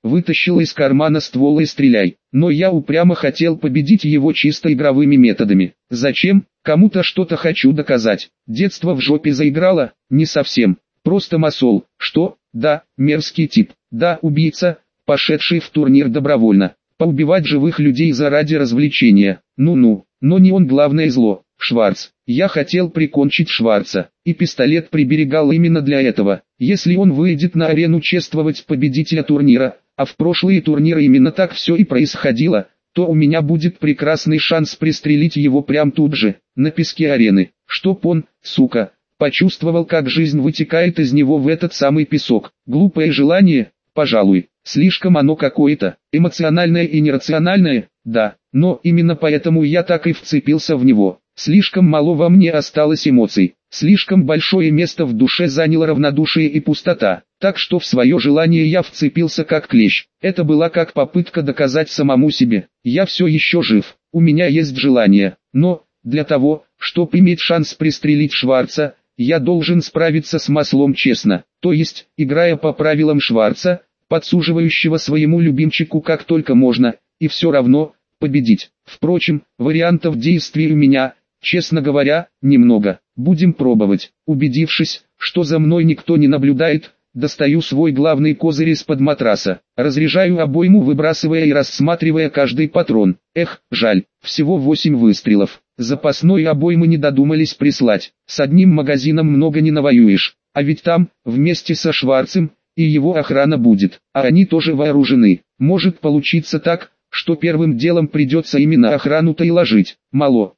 вытащил из кармана ствол и стреляй. Но я упрямо хотел победить его чисто игровыми методами. Зачем? Кому-то что-то хочу доказать. Детство в жопе заиграло? Не совсем. Просто масол. Что? Да, мерзкий тип. Да, убийца, пошедший в турнир добровольно. Поубивать живых людей заради развлечения. Ну-ну, но не он главное зло. Шварц. Я хотел прикончить Шварца, и пистолет приберегал именно для этого. Если он выйдет на арену чествовать победителя турнира, а в прошлые турниры именно так все и происходило, то у меня будет прекрасный шанс пристрелить его прямо тут же, на песке арены, чтоб он, сука, почувствовал, как жизнь вытекает из него в этот самый песок. Глупое желание, пожалуй, слишком оно какое-то, эмоциональное и нерациональное, да, но именно поэтому я так и вцепился в него. Слишком мало во мне осталось эмоций, слишком большое место в душе заняло равнодушие и пустота, так что в свое желание я вцепился как клещ. Это была как попытка доказать самому себе: я все еще жив, у меня есть желание, но, для того, чтобы иметь шанс пристрелить Шварца, я должен справиться с маслом честно, то есть, играя по правилам Шварца, подсуживающего своему любимчику как только можно, и все равно, победить. Впрочем, вариантов действий у меня, честно говоря, немного. Будем пробовать. Убедившись, что за мной никто не наблюдает, достаю свой главный козырь из-под матраса, разряжаю обойму, выбрасывая и рассматривая каждый патрон. Эх, жаль, всего 8 выстрелов. Запасной обоймы не додумались прислать. С одним магазином много не навоюешь. А ведь там, вместе со Шварцем, и его охрана будет. А они тоже вооружены. Может получиться так, что первым делом придется именно охрану-то и ложить. Мало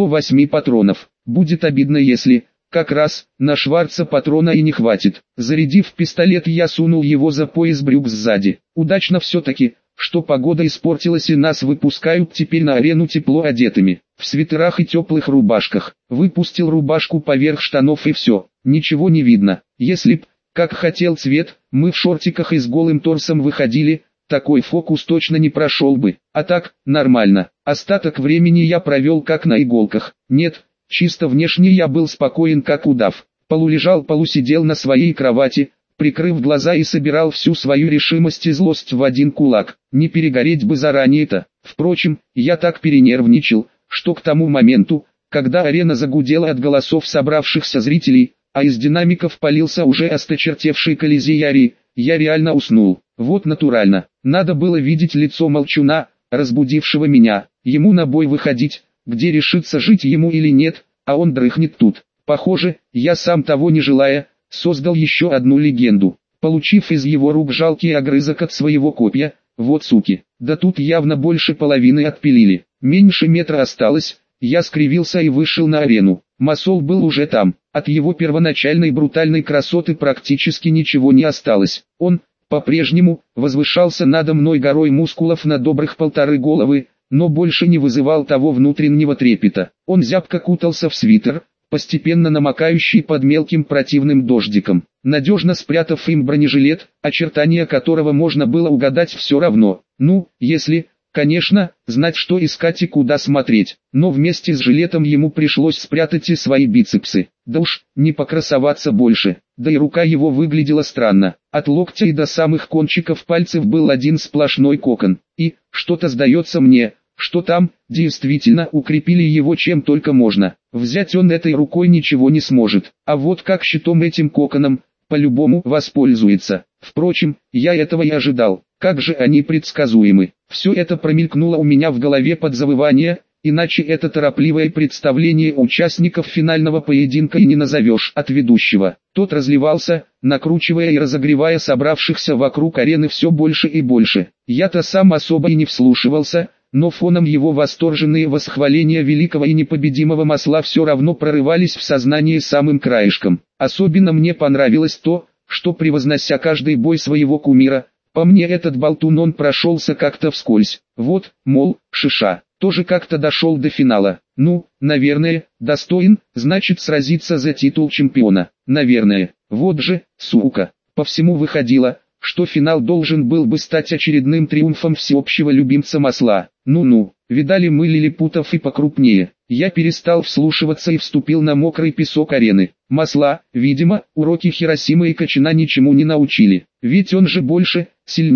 8 патронов. Будет обидно, если, как раз, на Шварца патрона и не хватит. Зарядив пистолет, я сунул его за пояс брюк сзади. Удачно все-таки, что погода испортилась и нас выпускают теперь на арену тепло одетыми, в свитерах и теплых рубашках. Выпустил рубашку поверх штанов и все, ничего не видно. Если б, как хотел цвет, мы в шортиках и с голым торсом выходили, такой фокус точно не прошел бы. А так, нормально. Остаток времени я провел как на иголках. Нет, чисто внешне я был спокоен как удав. Полулежал, полусидел на своей кровати, прикрыв глаза и собирал всю свою решимость и злость в один кулак. Не перегореть бы заранее-то. Впрочем, я так перенервничал, что к тому моменту, когда арена загудела от голосов собравшихся зрителей, а из динамиков полился уже осточертевший Колизей арии, я реально уснул. Вот натурально. Надо было видеть лицо молчуна, разбудившего меня. Ему на бой выходить, где решится, жить ему или нет, а он дрыхнет тут. Похоже, я сам того не желая, создал еще одну легенду, получив из его рук жалкий огрызок от своего копья. Вот суки, да тут явно больше половины отпилили. Меньше метра осталось, я скривился и вышел на арену. Масол был уже там, от его первоначальной брутальной красоты практически ничего не осталось. Он, по-прежнему, возвышался надо мной горой мускулов на добрых 1,5 головы, но больше не вызывал того внутреннего трепета. Он зябко кутался в свитер, постепенно намокающий под мелким противным дождиком, надежно спрятав им бронежилет, очертания которого можно было угадать все равно. Ну, если, конечно, знать, что искать и куда смотреть. Но вместе с жилетом ему пришлось спрятать и свои бицепсы. Да уж, не покрасоваться больше. Да и рука его выглядела странно. От локтя и до самых кончиков пальцев был один сплошной кокон. И, что-то сдается мне, что там, действительно, укрепили его чем только можно. Взять он этой рукой ничего не сможет. А вот как щитом этим коконом, по-любому воспользуется. Впрочем, я этого и ожидал. Как же они предсказуемы. Все это промелькнуло у меня в голове под завывание, иначе это торопливое представление участников финального поединка и не назовешь от ведущего. Тот разливался, накручивая и разогревая собравшихся вокруг арены все больше и больше. Я-то сам особо и не вслушивался, но фоном его восторженные восхваления великого и непобедимого масла все равно прорывались в сознание самым краешком. Особенно мне понравилось то, что, превознося каждый бой своего кумира, по мне этот болтун он прошелся как-то вскользь. Вот, мол, шиша, тоже как-то дошел до финала. Ну, наверное, достоин, значит сразиться за титул чемпиона. Наверное, вот же, сука, по всему выходило, что финал должен был бы стать очередным триумфом всеобщего любимца масла. Ну-ну, видали мы лилипутов и покрупнее. Я перестал вслушиваться и вступил на мокрый песок арены. Масла, видимо, уроки Хиросимы и Кочина ничему не научили. Ведь он же больше, сильнее,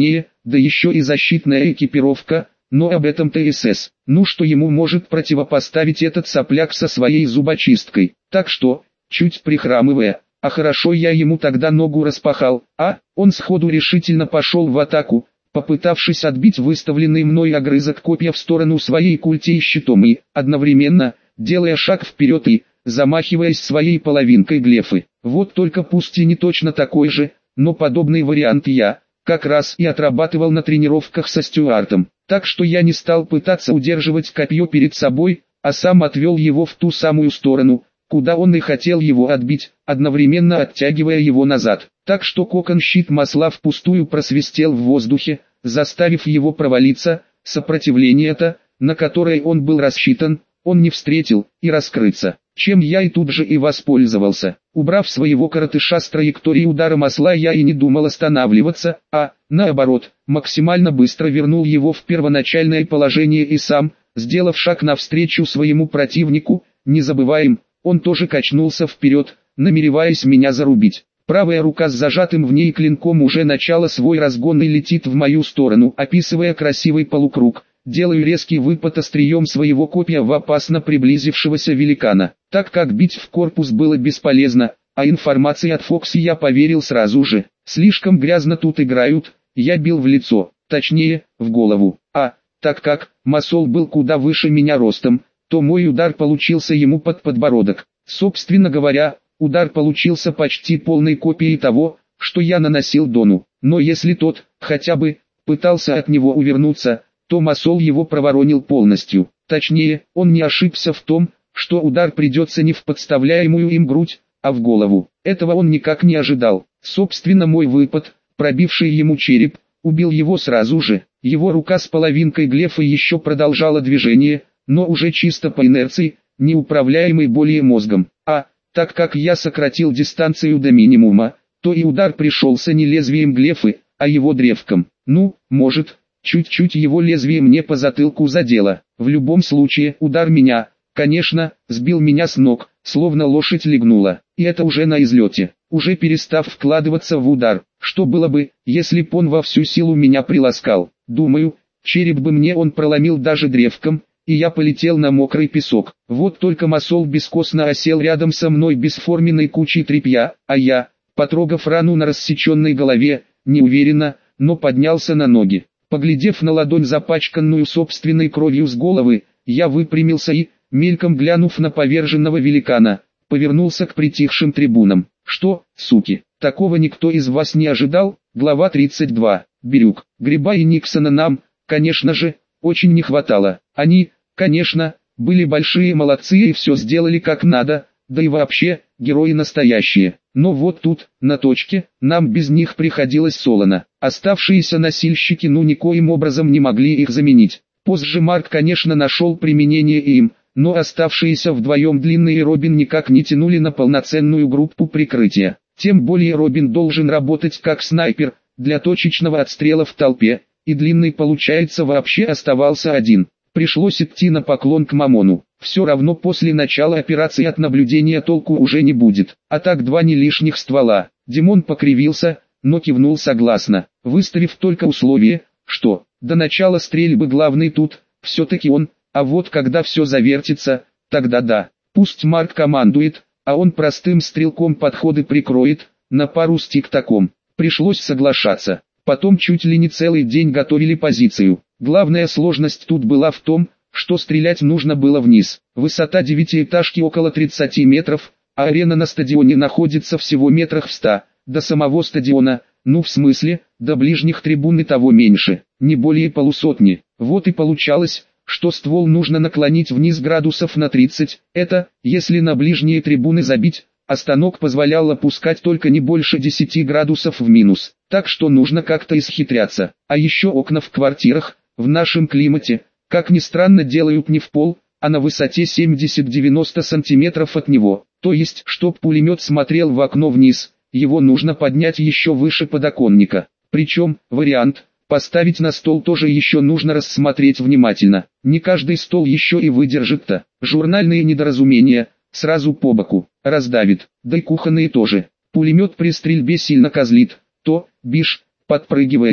да еще и защитная экипировка, но об этом ТСС. Ну что ему может противопоставить этот сопляк со своей зубочисткой? Так что, чуть прихрамывая, а хорошо я ему тогда ногу распахал, он сходу решительно пошел в атаку, попытавшись отбить выставленный мной огрызок копья в сторону своей культей щитом и, одновременно, делая шаг вперед и, замахиваясь своей половинкой глефы. Вот только пусть и не точно такой же, но подобный вариант я, как раз и отрабатывал на тренировках со Стюартом. Так что я не стал пытаться удерживать копье перед собой, а сам отвел его в ту самую сторону, куда он и хотел его отбить, одновременно оттягивая его назад. Так что кокон-щит масла впустую просвистел в воздухе, заставив его провалиться. Сопротивление-то, на которое он был рассчитан, он не встретил, и раскрыться. Чем я и тут же и воспользовался. Убрав своего коротыша с траектории удара масла, я и не думал останавливаться, наоборот, максимально быстро вернул его в первоначальное положение и сам, сделав шаг навстречу своему противнику, не забываем, он тоже качнулся вперед, намереваясь меня зарубить. Правая рука с зажатым в ней клинком уже начала свой разгон и летит в мою сторону, описывая красивый полукруг. Делаю резкий выпад острием своего копья в опасно приблизившегося великана. Так как бить в корпус было бесполезно, а информации от Фокси я поверил сразу же. Слишком грязно тут играют, я бил в лицо, точнее, в голову. Так как Масол был куда выше меня ростом, то мой удар получился ему под подбородок. Собственно говоря, удар получился почти полной копией того, что я наносил Дону. Но если тот, хотя бы, пытался от него увернуться, то Масол его проворонил полностью. Точнее, он не ошибся в том, что удар придется не в подставляемую им грудь, а в голову. Этого он никак не ожидал. Собственно, мой выпад, пробивший ему череп, убил его сразу же. Его рука с половинкой глефы еще продолжала движение, но уже чисто по инерции, не управляемый более мозгом. Так как я сократил дистанцию до минимума, то и удар пришелся не лезвием глефы, а его древком. Может, чуть-чуть его лезвие мне по затылку задело. В любом случае, удар меня, конечно, сбил меня с ног, словно лошадь легнула. И это уже на излете, уже перестав вкладываться в удар. Что было бы, если б он во всю силу меня приласкал? Думаю, череп бы мне он проломил даже древком, и я полетел на мокрый песок. Вот только Масол бескостно осел рядом со мной бесформенной кучей тряпья, а я, потрогав рану на рассеченной голове, неуверенно, но поднялся на ноги. Поглядев на ладонь, запачканную собственной кровью с головы, я выпрямился и, мельком глянув на поверженного великана, повернулся к притихшим трибунам. Что, суки, такого никто из вас не ожидал? Глава 32. Бирюк, Гриба и Никсона нам, конечно же, очень не хватало. Они, конечно, были большие молодцы и все сделали как надо, да и вообще, герои настоящие. Но вот тут, на точке, нам без них приходилось солоно. Оставшиеся носильщики никоим образом не могли их заменить. Позже Марк, конечно, нашел применение им, но оставшиеся вдвоем Длинный и Робин никак не тянули на полноценную группу прикрытия. Тем более Робин должен работать как снайпер, для точечного отстрела в толпе, и Длинный, получается, вообще оставался один. Пришлось идти на поклон к Мамону. Все равно после начала операции от наблюдения толку уже не будет. А так два не лишних ствола. Димон покривился, но кивнул согласно, выставив только условие, что до начала стрельбы главный тут, все-таки он, а вот когда все завертится, тогда да. Пусть Марк командует, а он простым стрелком подходы прикроет, на пару с тик-таком. Пришлось соглашаться. Потом чуть ли не целый день готовили позицию. Главная сложность тут была в том, что стрелять нужно было вниз. Высота девятиэтажки около 30 метров, а арена на стадионе находится всего метрах в 100. До самого стадиона, в смысле, до ближних трибун и того меньше, не более полусотни. Вот и получалось, что ствол нужно наклонить вниз градусов на 30, это, если на ближние трибуны забить, а станок позволял опускать только не больше 10 градусов в минус. Так что нужно как-то исхитряться. А еще окна в квартирах, в нашем климате, как ни странно, делают не в пол, а на высоте 70-90 сантиметров от него. То есть, чтоб пулемет смотрел в окно вниз, его нужно поднять еще выше подоконника. Причем, вариант поставить на стол тоже еще нужно рассмотреть внимательно. Не каждый стол еще и выдержит-то. Журнальные недоразумения сразу по боку раздавит, да и кухонные тоже. Пулемет при стрельбе сильно козлит, то, бишь, подпрыгивает,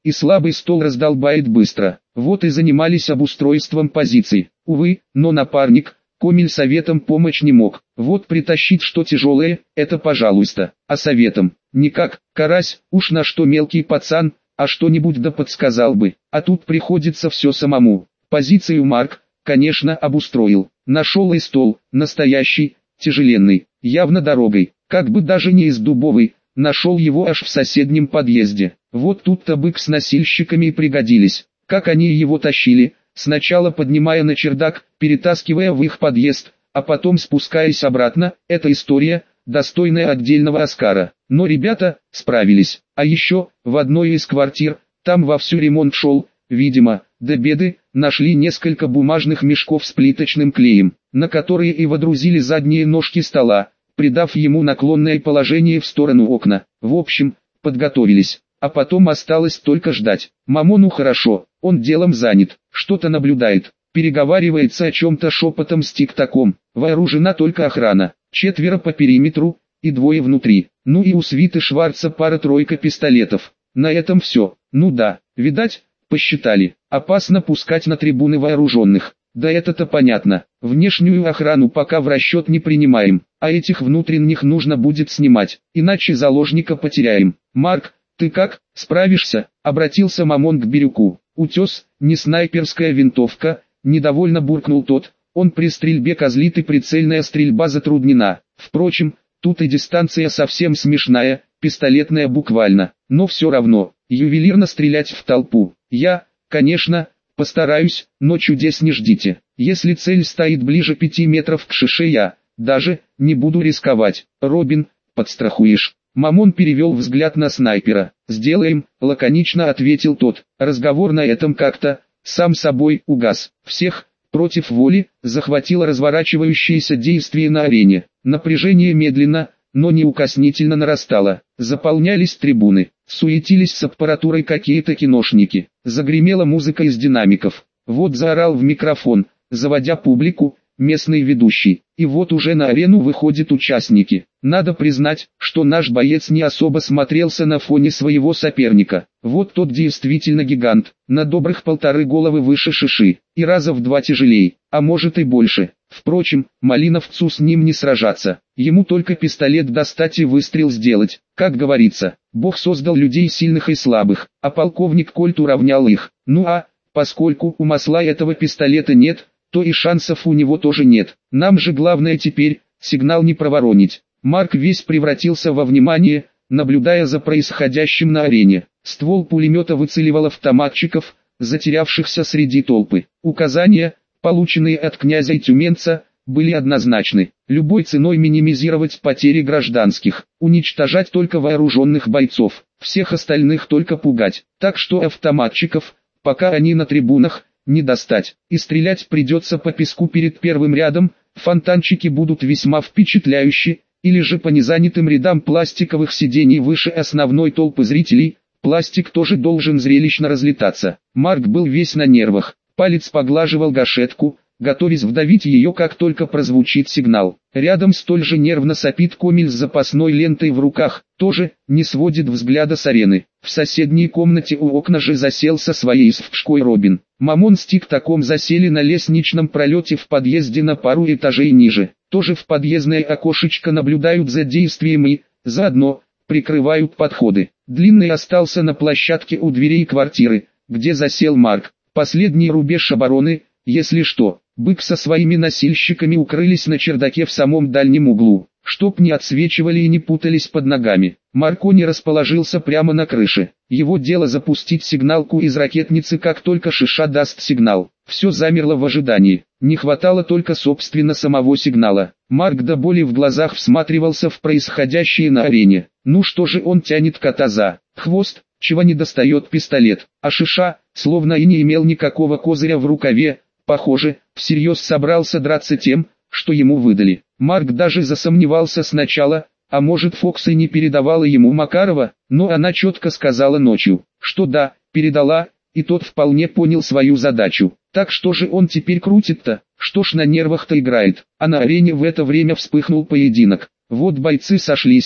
и слабый стол раздолбает быстро. Вот и занимались обустройством позиций. Увы, но напарник, Комель советом помочь не мог. Вот притащить что тяжелое, это пожалуйста, а советом, никак. Карась, уж на что мелкий пацан, а что-нибудь да подсказал бы, а тут приходится все самому. Позицию Марк, конечно, обустроил. Нашел и стол, настоящий, тяжеленный, явно дорогой, как бы даже не из дубовой, нашел его аж в соседнем подъезде. Вот тут-то бык с носильщиками и пригодились. Как они его тащили, сначала поднимая на чердак, перетаскивая в их подъезд, а потом спускаясь обратно, эта история, достойная отдельного Оскара. Но ребята справились. А еще, в одной из квартир, там вовсю ремонт шел, видимо, до беды, нашли несколько бумажных мешков с плиточным клеем, на которые и водрузили задние ножки стола, придав ему наклонное положение в сторону окна. В общем, подготовились. А потом осталось только ждать. Мамону хорошо, он делом занят, что-то наблюдает, переговаривается о чем-то шепотом с тик-таком. Вооружена только охрана, 4 по периметру и 2 внутри. Ну и у свиты Шварца пара-тройка пистолетов. На этом все. Ну да, видать, посчитали. Опасно пускать на трибуны вооруженных. Да это-то понятно. Внешнюю охрану пока в расчет не принимаем, а этих внутренних нужно будет снимать, иначе заложника потеряем. Марк, ты как, справишься? Обратился Мамон к Бирюку. Утес, не снайперская винтовка, недовольно буркнул тот. Он при стрельбе козлит и прицельная стрельба затруднена. Впрочем, тут и дистанция совсем смешная, пистолетная буквально. Но все равно, ювелирно стрелять в толпу. Я, конечно, постараюсь, но чудес не ждите. Если цель стоит ближе 5 метров к шише, я даже не буду рисковать. Робин, подстрахуешь? Мамон перевел взгляд на снайпера. «Сделаем», — лаконично ответил тот. Разговор на этом как-то, сам собой, угас. Всех, против воли, захватило разворачивающееся действие на арене. Напряжение медленно, но неукоснительно нарастало. Заполнялись трибуны, суетились с аппаратурой какие-то киношники. Загремела музыка из динамиков. Вот заорал в микрофон, заводя публику, местный ведущий. И вот уже на арену выходят участники. Надо признать, что наш боец не особо смотрелся на фоне своего соперника. Вот тот действительно гигант, на добрых 1,5 головы выше Шиши, и раза в 2 тяжелей, а может и больше. Впрочем, Малиновцу с ним не сражаться, ему только пистолет достать и выстрел сделать. Как говорится, Бог создал людей сильных и слабых, а полковник Кольт уравнял их. Ну а, поскольку у Масла этого пистолета нет, то и шансов у него тоже нет. Нам же главное теперь, сигнал не проворонить. Марк весь превратился во внимание, наблюдая за происходящим на арене. Ствол пулемета выцеливал автоматчиков, затерявшихся среди толпы. Указания, полученные от князя и тюменца, были однозначны. Любой ценой минимизировать потери гражданских, уничтожать только вооруженных бойцов, всех остальных только пугать. Так что автоматчиков, пока они на трибунах, не достать. И стрелять придется по песку перед первым рядом, фонтанчики будут весьма впечатляющие, или же по незанятым рядам пластиковых сидений выше основной толпы зрителей. Пластик тоже должен зрелищно разлетаться. Марк был весь на нервах, палец поглаживал гашетку, готовясь вдавить ее, как только прозвучит сигнал. Рядом столь же нервно сопит Комель с запасной лентой в руках, тоже не сводит взгляда с арены. В соседней комнате у окна же засел со своей свшкой Робин. Мамон с тик-таком засели на лестничном пролете в подъезде на пару этажей ниже. Тоже в подъездное окошечко наблюдают за действием и, заодно, прикрывают подходы. Длинный остался на площадке у дверей квартиры, где засел Марк. Последний рубеж обороны, если что. Бык со своими носильщиками укрылись на чердаке в самом дальнем углу, чтоб не отсвечивали и не путались под ногами. Маркони расположился прямо на крыше. Его дело запустить сигналку из ракетницы, как только Шиша даст сигнал. Все замерло в ожидании. Не хватало только собственно самого сигнала. Марк до боли в глазах всматривался в происходящее на арене. Ну что же он тянет кота за хвост, чего не достает пистолет. А Шиша, словно и не имел никакого козыря в рукаве, похоже, всерьез собрался драться тем, что ему выдали. Марк даже засомневался сначала, а может Фокс и не передавала ему Макарова, но она четко сказала ночью, что да, передала, и тот вполне понял свою задачу. Так что же он теперь крутит-то, что ж на нервах-то играет. А на арене в это время вспыхнул поединок. Вот бойцы сошлись,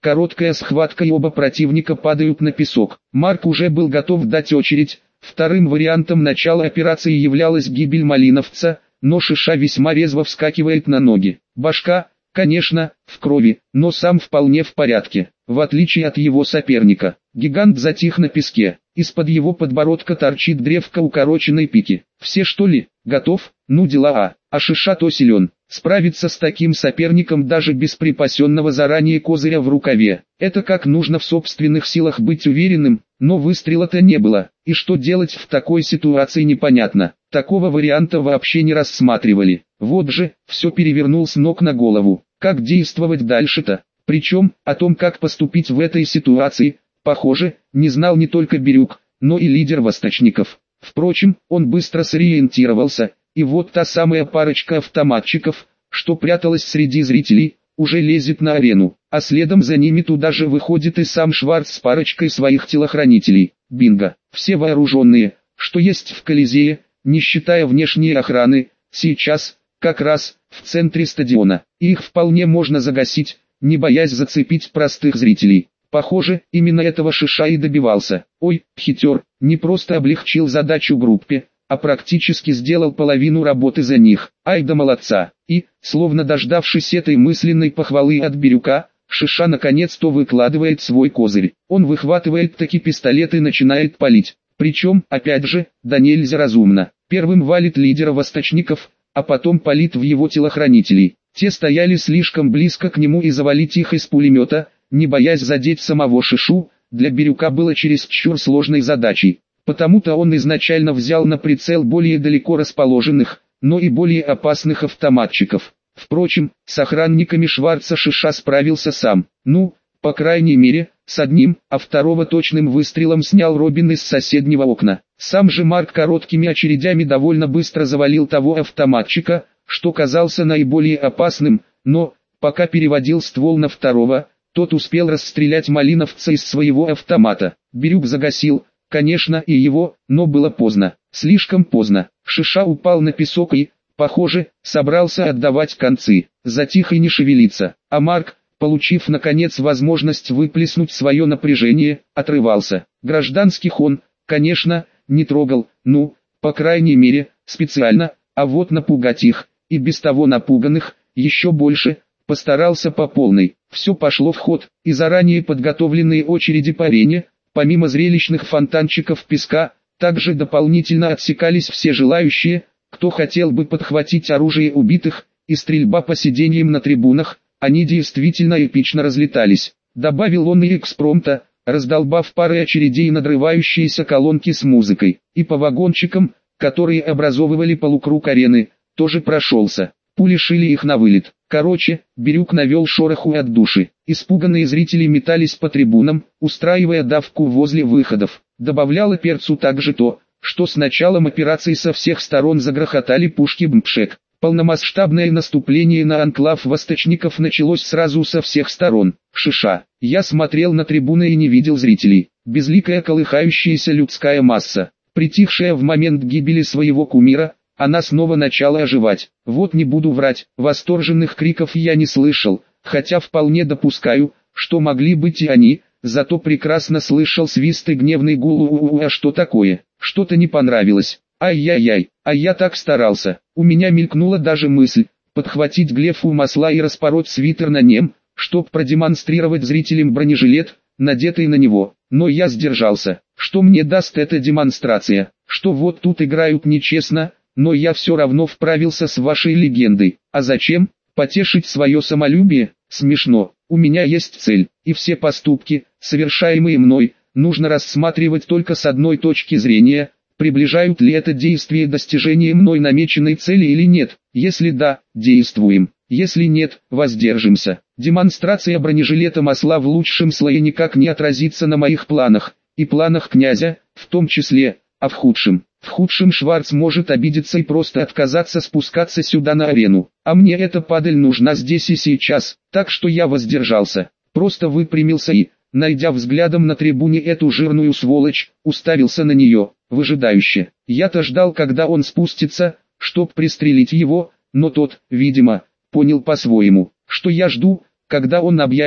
Короткая схватка и оба противника падают на песок. Марк уже был готов дать очередь. Вторым вариантом начала операции являлась гибель малиновца, но Шиша весьма резво вскакивает на ноги. Башка, конечно, в крови, но сам вполне в порядке. В отличие от его соперника, гигант затих на песке. Из-под его подбородка торчит древко укороченной пики. Все что ли? Готов? Ну дела, а Шиша то силен. Справиться с таким соперником даже без припасенного заранее козыря в рукаве. Это как нужно в собственных силах быть уверенным, но выстрела-то не было. И что делать в такой ситуации непонятно. Такого варианта вообще не рассматривали. Вот же, все перевернул с ног на голову. Как действовать дальше-то? Причем, о том, как поступить в этой ситуации, похоже, не знал не только Бирюк, но и лидер восточников. Впрочем, он быстро сориентировался, и вот та самая парочка автоматчиков, что пряталась среди зрителей, уже лезет на арену, а следом за ними туда же выходит и сам Шварц с парочкой своих телохранителей. Бинго! Все вооруженные, что есть в Колизее, не считая внешней охраны, сейчас, как раз, в центре стадиона. И их вполне можно загасить, не боясь зацепить простых зрителей. Похоже, именно этого Шиша и добивался. Ой, хитер, не просто облегчил задачу группе, а практически сделал половину работы за них. Ай да молодца. И, словно дождавшись этой мысленной похвалы от Бирюка, Шиша наконец-то выкладывает свой козырь. Он выхватывает таки пистолет и начинает палить. Причем, опять же, да нельзя разумно. Первым валит лидера восточников, а потом палит в его телохранителей. Те стояли слишком близко к нему, и завалить их из пулемета, не боясь задеть самого Шишу, для Бирюка было чересчур сложной задачей. Потому-то он изначально взял на прицел более далеко расположенных, но и более опасных автоматчиков. Впрочем, с охранниками Шварца Шиша справился сам. Ну, по крайней мере, с одним, а второго точным выстрелом снял Робин из соседнего окна. Сам же Марк короткими очередями довольно быстро завалил того автоматчика, что казался наиболее опасным, но, пока переводил ствол на второго, тот успел расстрелять малиновца из своего автомата. Бирюк загасил, конечно, и его, но было поздно. Слишком поздно. Шиша упал на песок и, похоже, собрался отдавать концы. Затих и не шевелиться. А Марк, получив наконец возможность выплеснуть свое напряжение, отрывался. Гражданских он, конечно, не трогал, ну, по крайней мере, специально, а вот напугать их, и без того напуганных, еще больше, постарался по полной. Все пошло в ход, и заранее подготовленные очереди по арене, помимо зрелищных фонтанчиков песка, также дополнительно отсекались все желающие, кто хотел бы подхватить оружие убитых, и стрельба по сиденьям на трибунах, они действительно эпично разлетались. Добавил он и экспромта, раздолбав пары очередей надрывающиеся колонки с музыкой, и по вагончикам, которые образовывали полукруг арены, тоже прошелся. Пули шили их на вылет. Короче, Бирюк навел шороху от души. Испуганные зрители метались по трибунам, устраивая давку возле выходов. Добавляло перцу также то, что с началом операции со всех сторон загрохотали пушки БМПшек. Полномасштабное наступление на анклав восточников началось сразу со всех сторон. Шиша. Я смотрел на трибуны и не видел зрителей. Безликая колыхающаяся людская масса, притихшая в момент гибели своего кумира, она снова начала оживать. Вот не буду врать, восторженных криков я не слышал, хотя вполне допускаю, что могли быть и они, зато прекрасно слышал свист и гневный гул. А что такое? Что-то не понравилось. Ай-яй-яй, а я так старался. У меня мелькнула даже мысль, подхватить глефу масла и распороть свитер на нем, чтоб продемонстрировать зрителям бронежилет, надетый на него. Но я сдержался. Что мне даст эта демонстрация? Что вот тут играют нечестно, но я все равно вправился с вашей легендой. А зачем? Потешить свое самолюбие? Смешно. У меня есть цель, и все поступки, совершаемые мной, нужно рассматривать только с одной точки зрения, приближают ли это действие достижения мной намеченной цели или нет. Если да, действуем. Если нет, воздержимся. Демонстрация бронежилета масла в лучшем слое никак не отразится на моих планах, и планах князя, в том числе, а в худшем Шварц может обидеться и просто отказаться спускаться сюда на арену. А мне эта падаль нужна здесь и сейчас, так что я воздержался. Просто выпрямился и, найдя взглядом на трибуне эту жирную сволочь, уставился на нее, выжидающе. Я-то ждал, когда он спустится, чтоб пристрелить его, но тот, видимо, понял по-своему, что я жду, когда он объявит,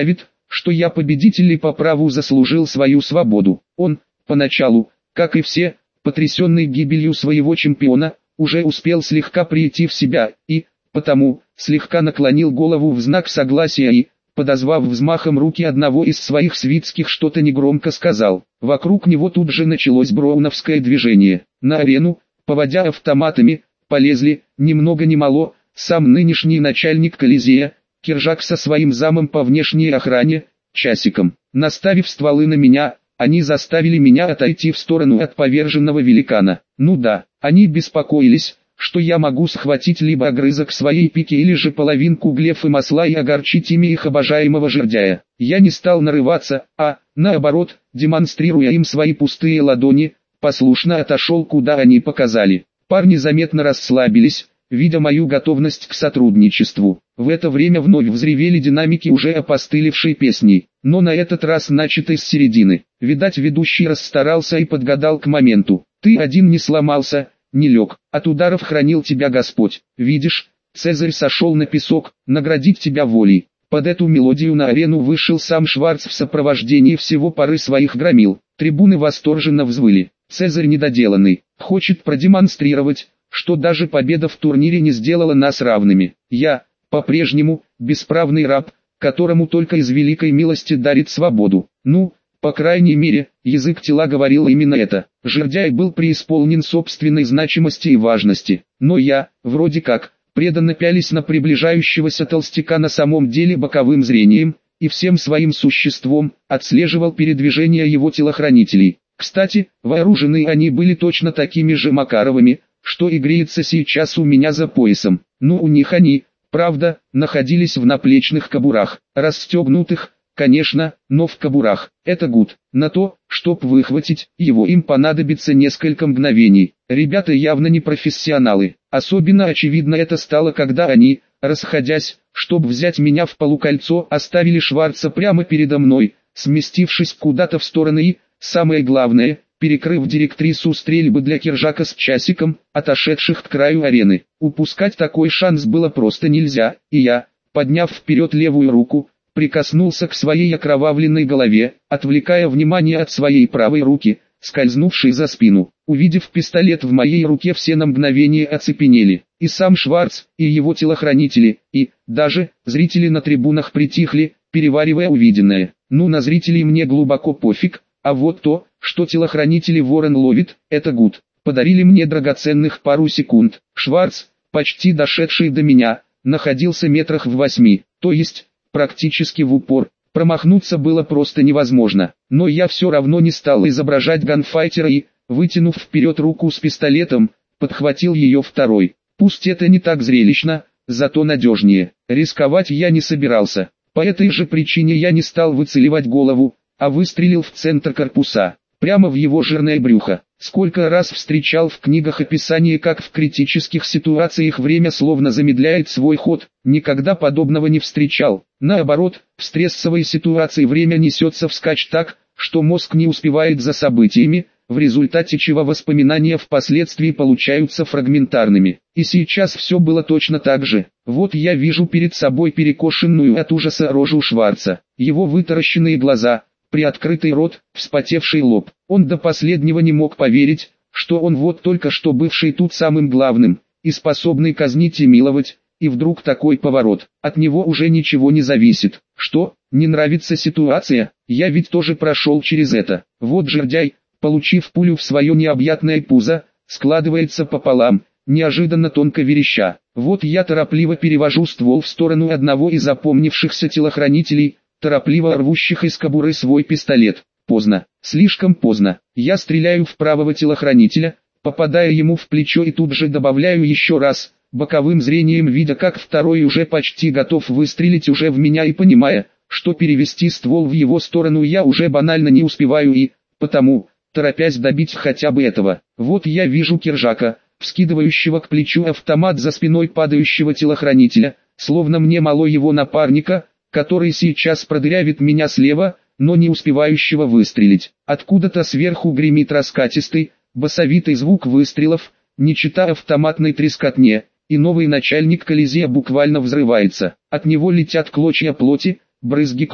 что я победитель и по праву заслужил свою свободу. Он, поначалу, как и все, потрясенный гибелью своего чемпиона, уже успел слегка прийти в себя и, потому, слегка наклонил голову в знак согласия и, подозвав взмахом руки одного из своих свитских, что-то негромко сказал. Вокруг него тут же началось броуновское движение. На арену, поводя автоматами, полезли, ни много ни мало, сам нынешний начальник Колизея, Киржак со своим замом по внешней охране, Часиком. Наставив стволы на меня, они заставили меня отойти в сторону от поверженного великана. Ну да, они беспокоились, что я могу схватить либо огрызок своей пики или же половинку глеф и масла и огорчить ими их обожаемого жердяя. Я не стал нарываться, а, наоборот, демонстрируя им свои пустые ладони, послушно отошел куда они показали. Парни заметно расслабились, видя мою готовность к сотрудничеству. В это время вновь взревели динамики уже опостылевшей песни, но на этот раз начатой с середины. Видать, ведущий расстарался и подгадал к моменту. Ты один не сломался, не лег, от ударов хранил тебя Господь. Видишь, Цезарь сошел на песок, наградить тебя волей. Под эту мелодию на арену вышел сам Шварц в сопровождении всего пары своих громил. Трибуны восторженно взвыли. Цезарь недоделанный, хочет продемонстрировать, что даже победа в турнире не сделала нас равными. Я, по-прежнему, бесправный раб, которому только из великой милости дарит свободу. Ну, по крайней мере, язык тела говорил именно это. Жердяй был преисполнен собственной значимости и важности. Но я, вроде как, преданно пялись на приближающегося толстяка на самом деле боковым зрением, и всем своим существом, отслеживал передвижение его телохранителей. Кстати, вооружены они были точно такими же Макаровыми, что и греется сейчас у меня за поясом. Но у них они, правда, находились в наплечных кобурах, расстегнутых, конечно, но в кобурах. Это гуд. На то, чтоб выхватить его, им понадобится несколько мгновений. Ребята явно не профессионалы. Особенно очевидно это стало, когда они, расходясь, чтобы взять меня в полукольцо, оставили Шварца прямо передо мной, сместившись куда-то в стороны и, самое главное, перекрыв директрису стрельбы для Киржака с Часиком, отошедших к краю арены. Упускать такой шанс было просто нельзя, и я, подняв вперед левую руку, прикоснулся к своей окровавленной голове, отвлекая внимание от своей правой руки, скользнувшей за спину. Увидев пистолет в моей руке, все на мгновение оцепенели. И сам Шварц, и его телохранители, и, даже, зрители на трибунах притихли, переваривая увиденное. Ну, на зрителей мне глубоко пофиг, а вот то, что телохранители Ворон ловит, это гуд. Подарили мне драгоценных пару секунд. Шварц, почти дошедший до меня, находился метрах в 8, то есть, практически в упор. Промахнуться было просто невозможно, но я все равно не стал изображать ганфайтера и, вытянув вперед руку с пистолетом, подхватил ее второй. Пусть это не так зрелищно, зато надежнее. Рисковать я не собирался. По этой же причине я не стал выцеливать голову, а выстрелил в центр корпуса, прямо в его жирное брюхо. Сколько раз встречал в книгах описание, как в критических ситуациях время словно замедляет свой ход, никогда подобного не встречал. Наоборот, в стрессовой ситуации время несется вскачь так, что мозг не успевает за событиями, в результате чего воспоминания впоследствии получаются фрагментарными. И сейчас все было точно так же. Вот я вижу перед собой перекошенную от ужаса рожу Шварца, его вытаращенные глаза, приоткрытый рот, вспотевший лоб. Он до последнего не мог поверить, что он вот только что бывший тут самым главным, и способный казнить и миловать, и вдруг такой поворот. От него уже ничего не зависит. Что, не нравится ситуация? Я ведь тоже прошел через это. Вот жердяй, получив пулю в свое необъятное пузо, складывается пополам, неожиданно тонко вереща. Вот я торопливо перевожу ствол в сторону одного из запомнившихся телохранителей, торопливо рвущих из кобуры свой пистолет. Поздно, слишком поздно. Я стреляю в правого телохранителя, попадая ему в плечо и тут же добавляю еще раз, боковым зрением видя, как второй уже почти готов выстрелить уже в меня и понимая, что перевести ствол в его сторону я уже банально не успеваю и, потому, торопясь добить хотя бы этого. Вот я вижу Киржака, вскидывающего к плечу автомат за спиной падающего телохранителя, словно мне мало его напарника, который сейчас продырявит меня слева, но не успевающего выстрелить. Откуда-то сверху гремит раскатистый, басовитый звук выстрелов, не читая автоматной трескотне, и новый начальник Колизея буквально взрывается. От него летят клочья плоти, брызги крови.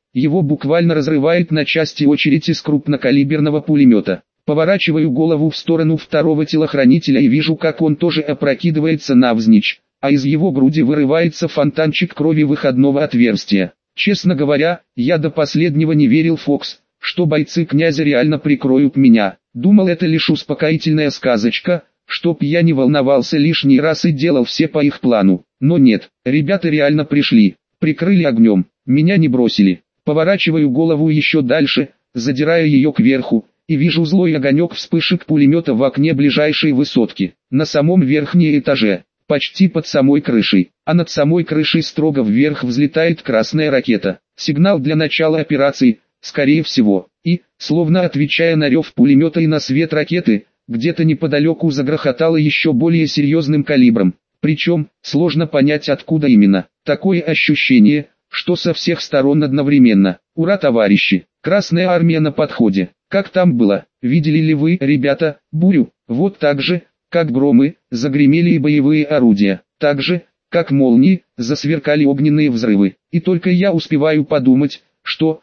Его буквально разрывает на части очередь из крупнокалиберного пулемета. Поворачиваю голову в сторону второго телохранителя и вижу, как он тоже опрокидывается навзничь, а из его груди вырывается фонтанчик крови выходного отверстия. Честно говоря, я до последнего не верил, Фокс, что бойцы князя реально прикроют меня. Думал, это лишь успокоительная сказочка, чтоб я не волновался лишний раз и делал все по их плану. Но нет, ребята реально пришли, прикрыли огнем, меня не бросили. Поворачиваю голову еще дальше, задирая ее кверху, и вижу злой огонек вспышек пулемета в окне ближайшей высотки, на самом верхнем этаже, почти под самой крышей, а над самой крышей строго вверх взлетает красная ракета. Сигнал для начала операции, скорее всего, и, словно отвечая на рев пулемета и на свет ракеты, где-то неподалеку загрохотало еще более серьезным калибром. Причем, сложно понять, откуда именно. Такое ощущение, что со всех сторон одновременно. Ура, товарищи! Красная армия на подходе. Как там было? Видели ли вы, ребята, бурю? Вот так же, как громы, загремели и боевые орудия. Так же, как молнии, засверкали огненные взрывы. И только я успеваю подумать, что,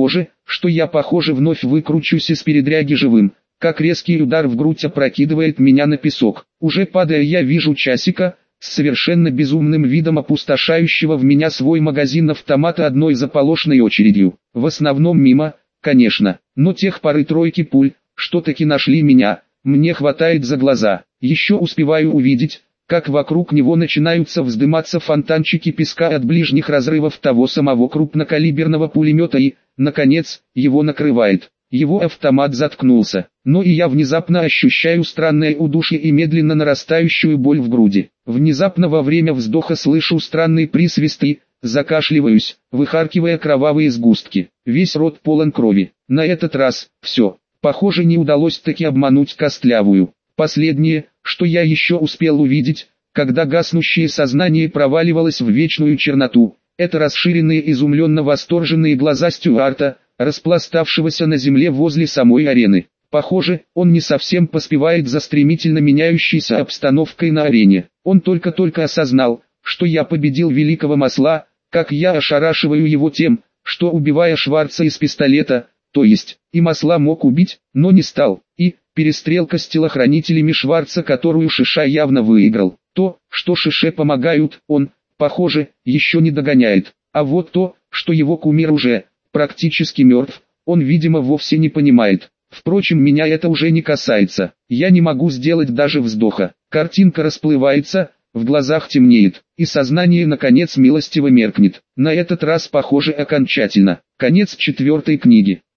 похоже, вновь выкручусь из передряги живым, как резкий удар в грудь опрокидывает меня на песок. Уже падая, я вижу Часика, с совершенно безумным видом опустошающего в меня свой магазин автомата одной заполошной очередью. В основном мимо, конечно, но тех пары-тройки пуль, что таки нашли меня, мне хватает за глаза. Еще успеваю увидеть, как вокруг него начинаются вздыматься фонтанчики песка от ближних разрывов того самого крупнокалиберного пулемета и, наконец, его накрывает. Его автомат заткнулся, но и я внезапно ощущаю странное удушье и медленно нарастающую боль в груди. Внезапно во время вздоха слышу странный присвист и закашливаюсь, выхаркивая кровавые сгустки. Весь рот полон крови. На этот раз все. Похоже, не удалось таки обмануть Костлявую. Последнее, что я еще успел увидеть, когда гаснущее сознание проваливалось в вечную черноту, это расширенные изумленно восторженные глаза Стюарта, распластавшегося на земле возле самой арены. Похоже, он не совсем поспевает за стремительно меняющейся обстановкой на арене. Он только-только осознал, что я победил великого Масла, как я ошарашиваю его тем, что, убивая Шварца из пистолета, то есть, и Масла мог убить, но не стал, и перестрелка с телохранителями Шварца, которую Шиша явно выиграл. То, что Шише помогают, он, похоже, еще не догоняет. А вот то, что его кумир уже практически мертв, он, видимо, вовсе не понимает. Впрочем, меня это уже не касается. Я не могу сделать даже вздоха. Картинка расплывается, в глазах темнеет, и сознание наконец милостиво меркнет. На этот раз, похоже, окончательно. Конец 4 книги.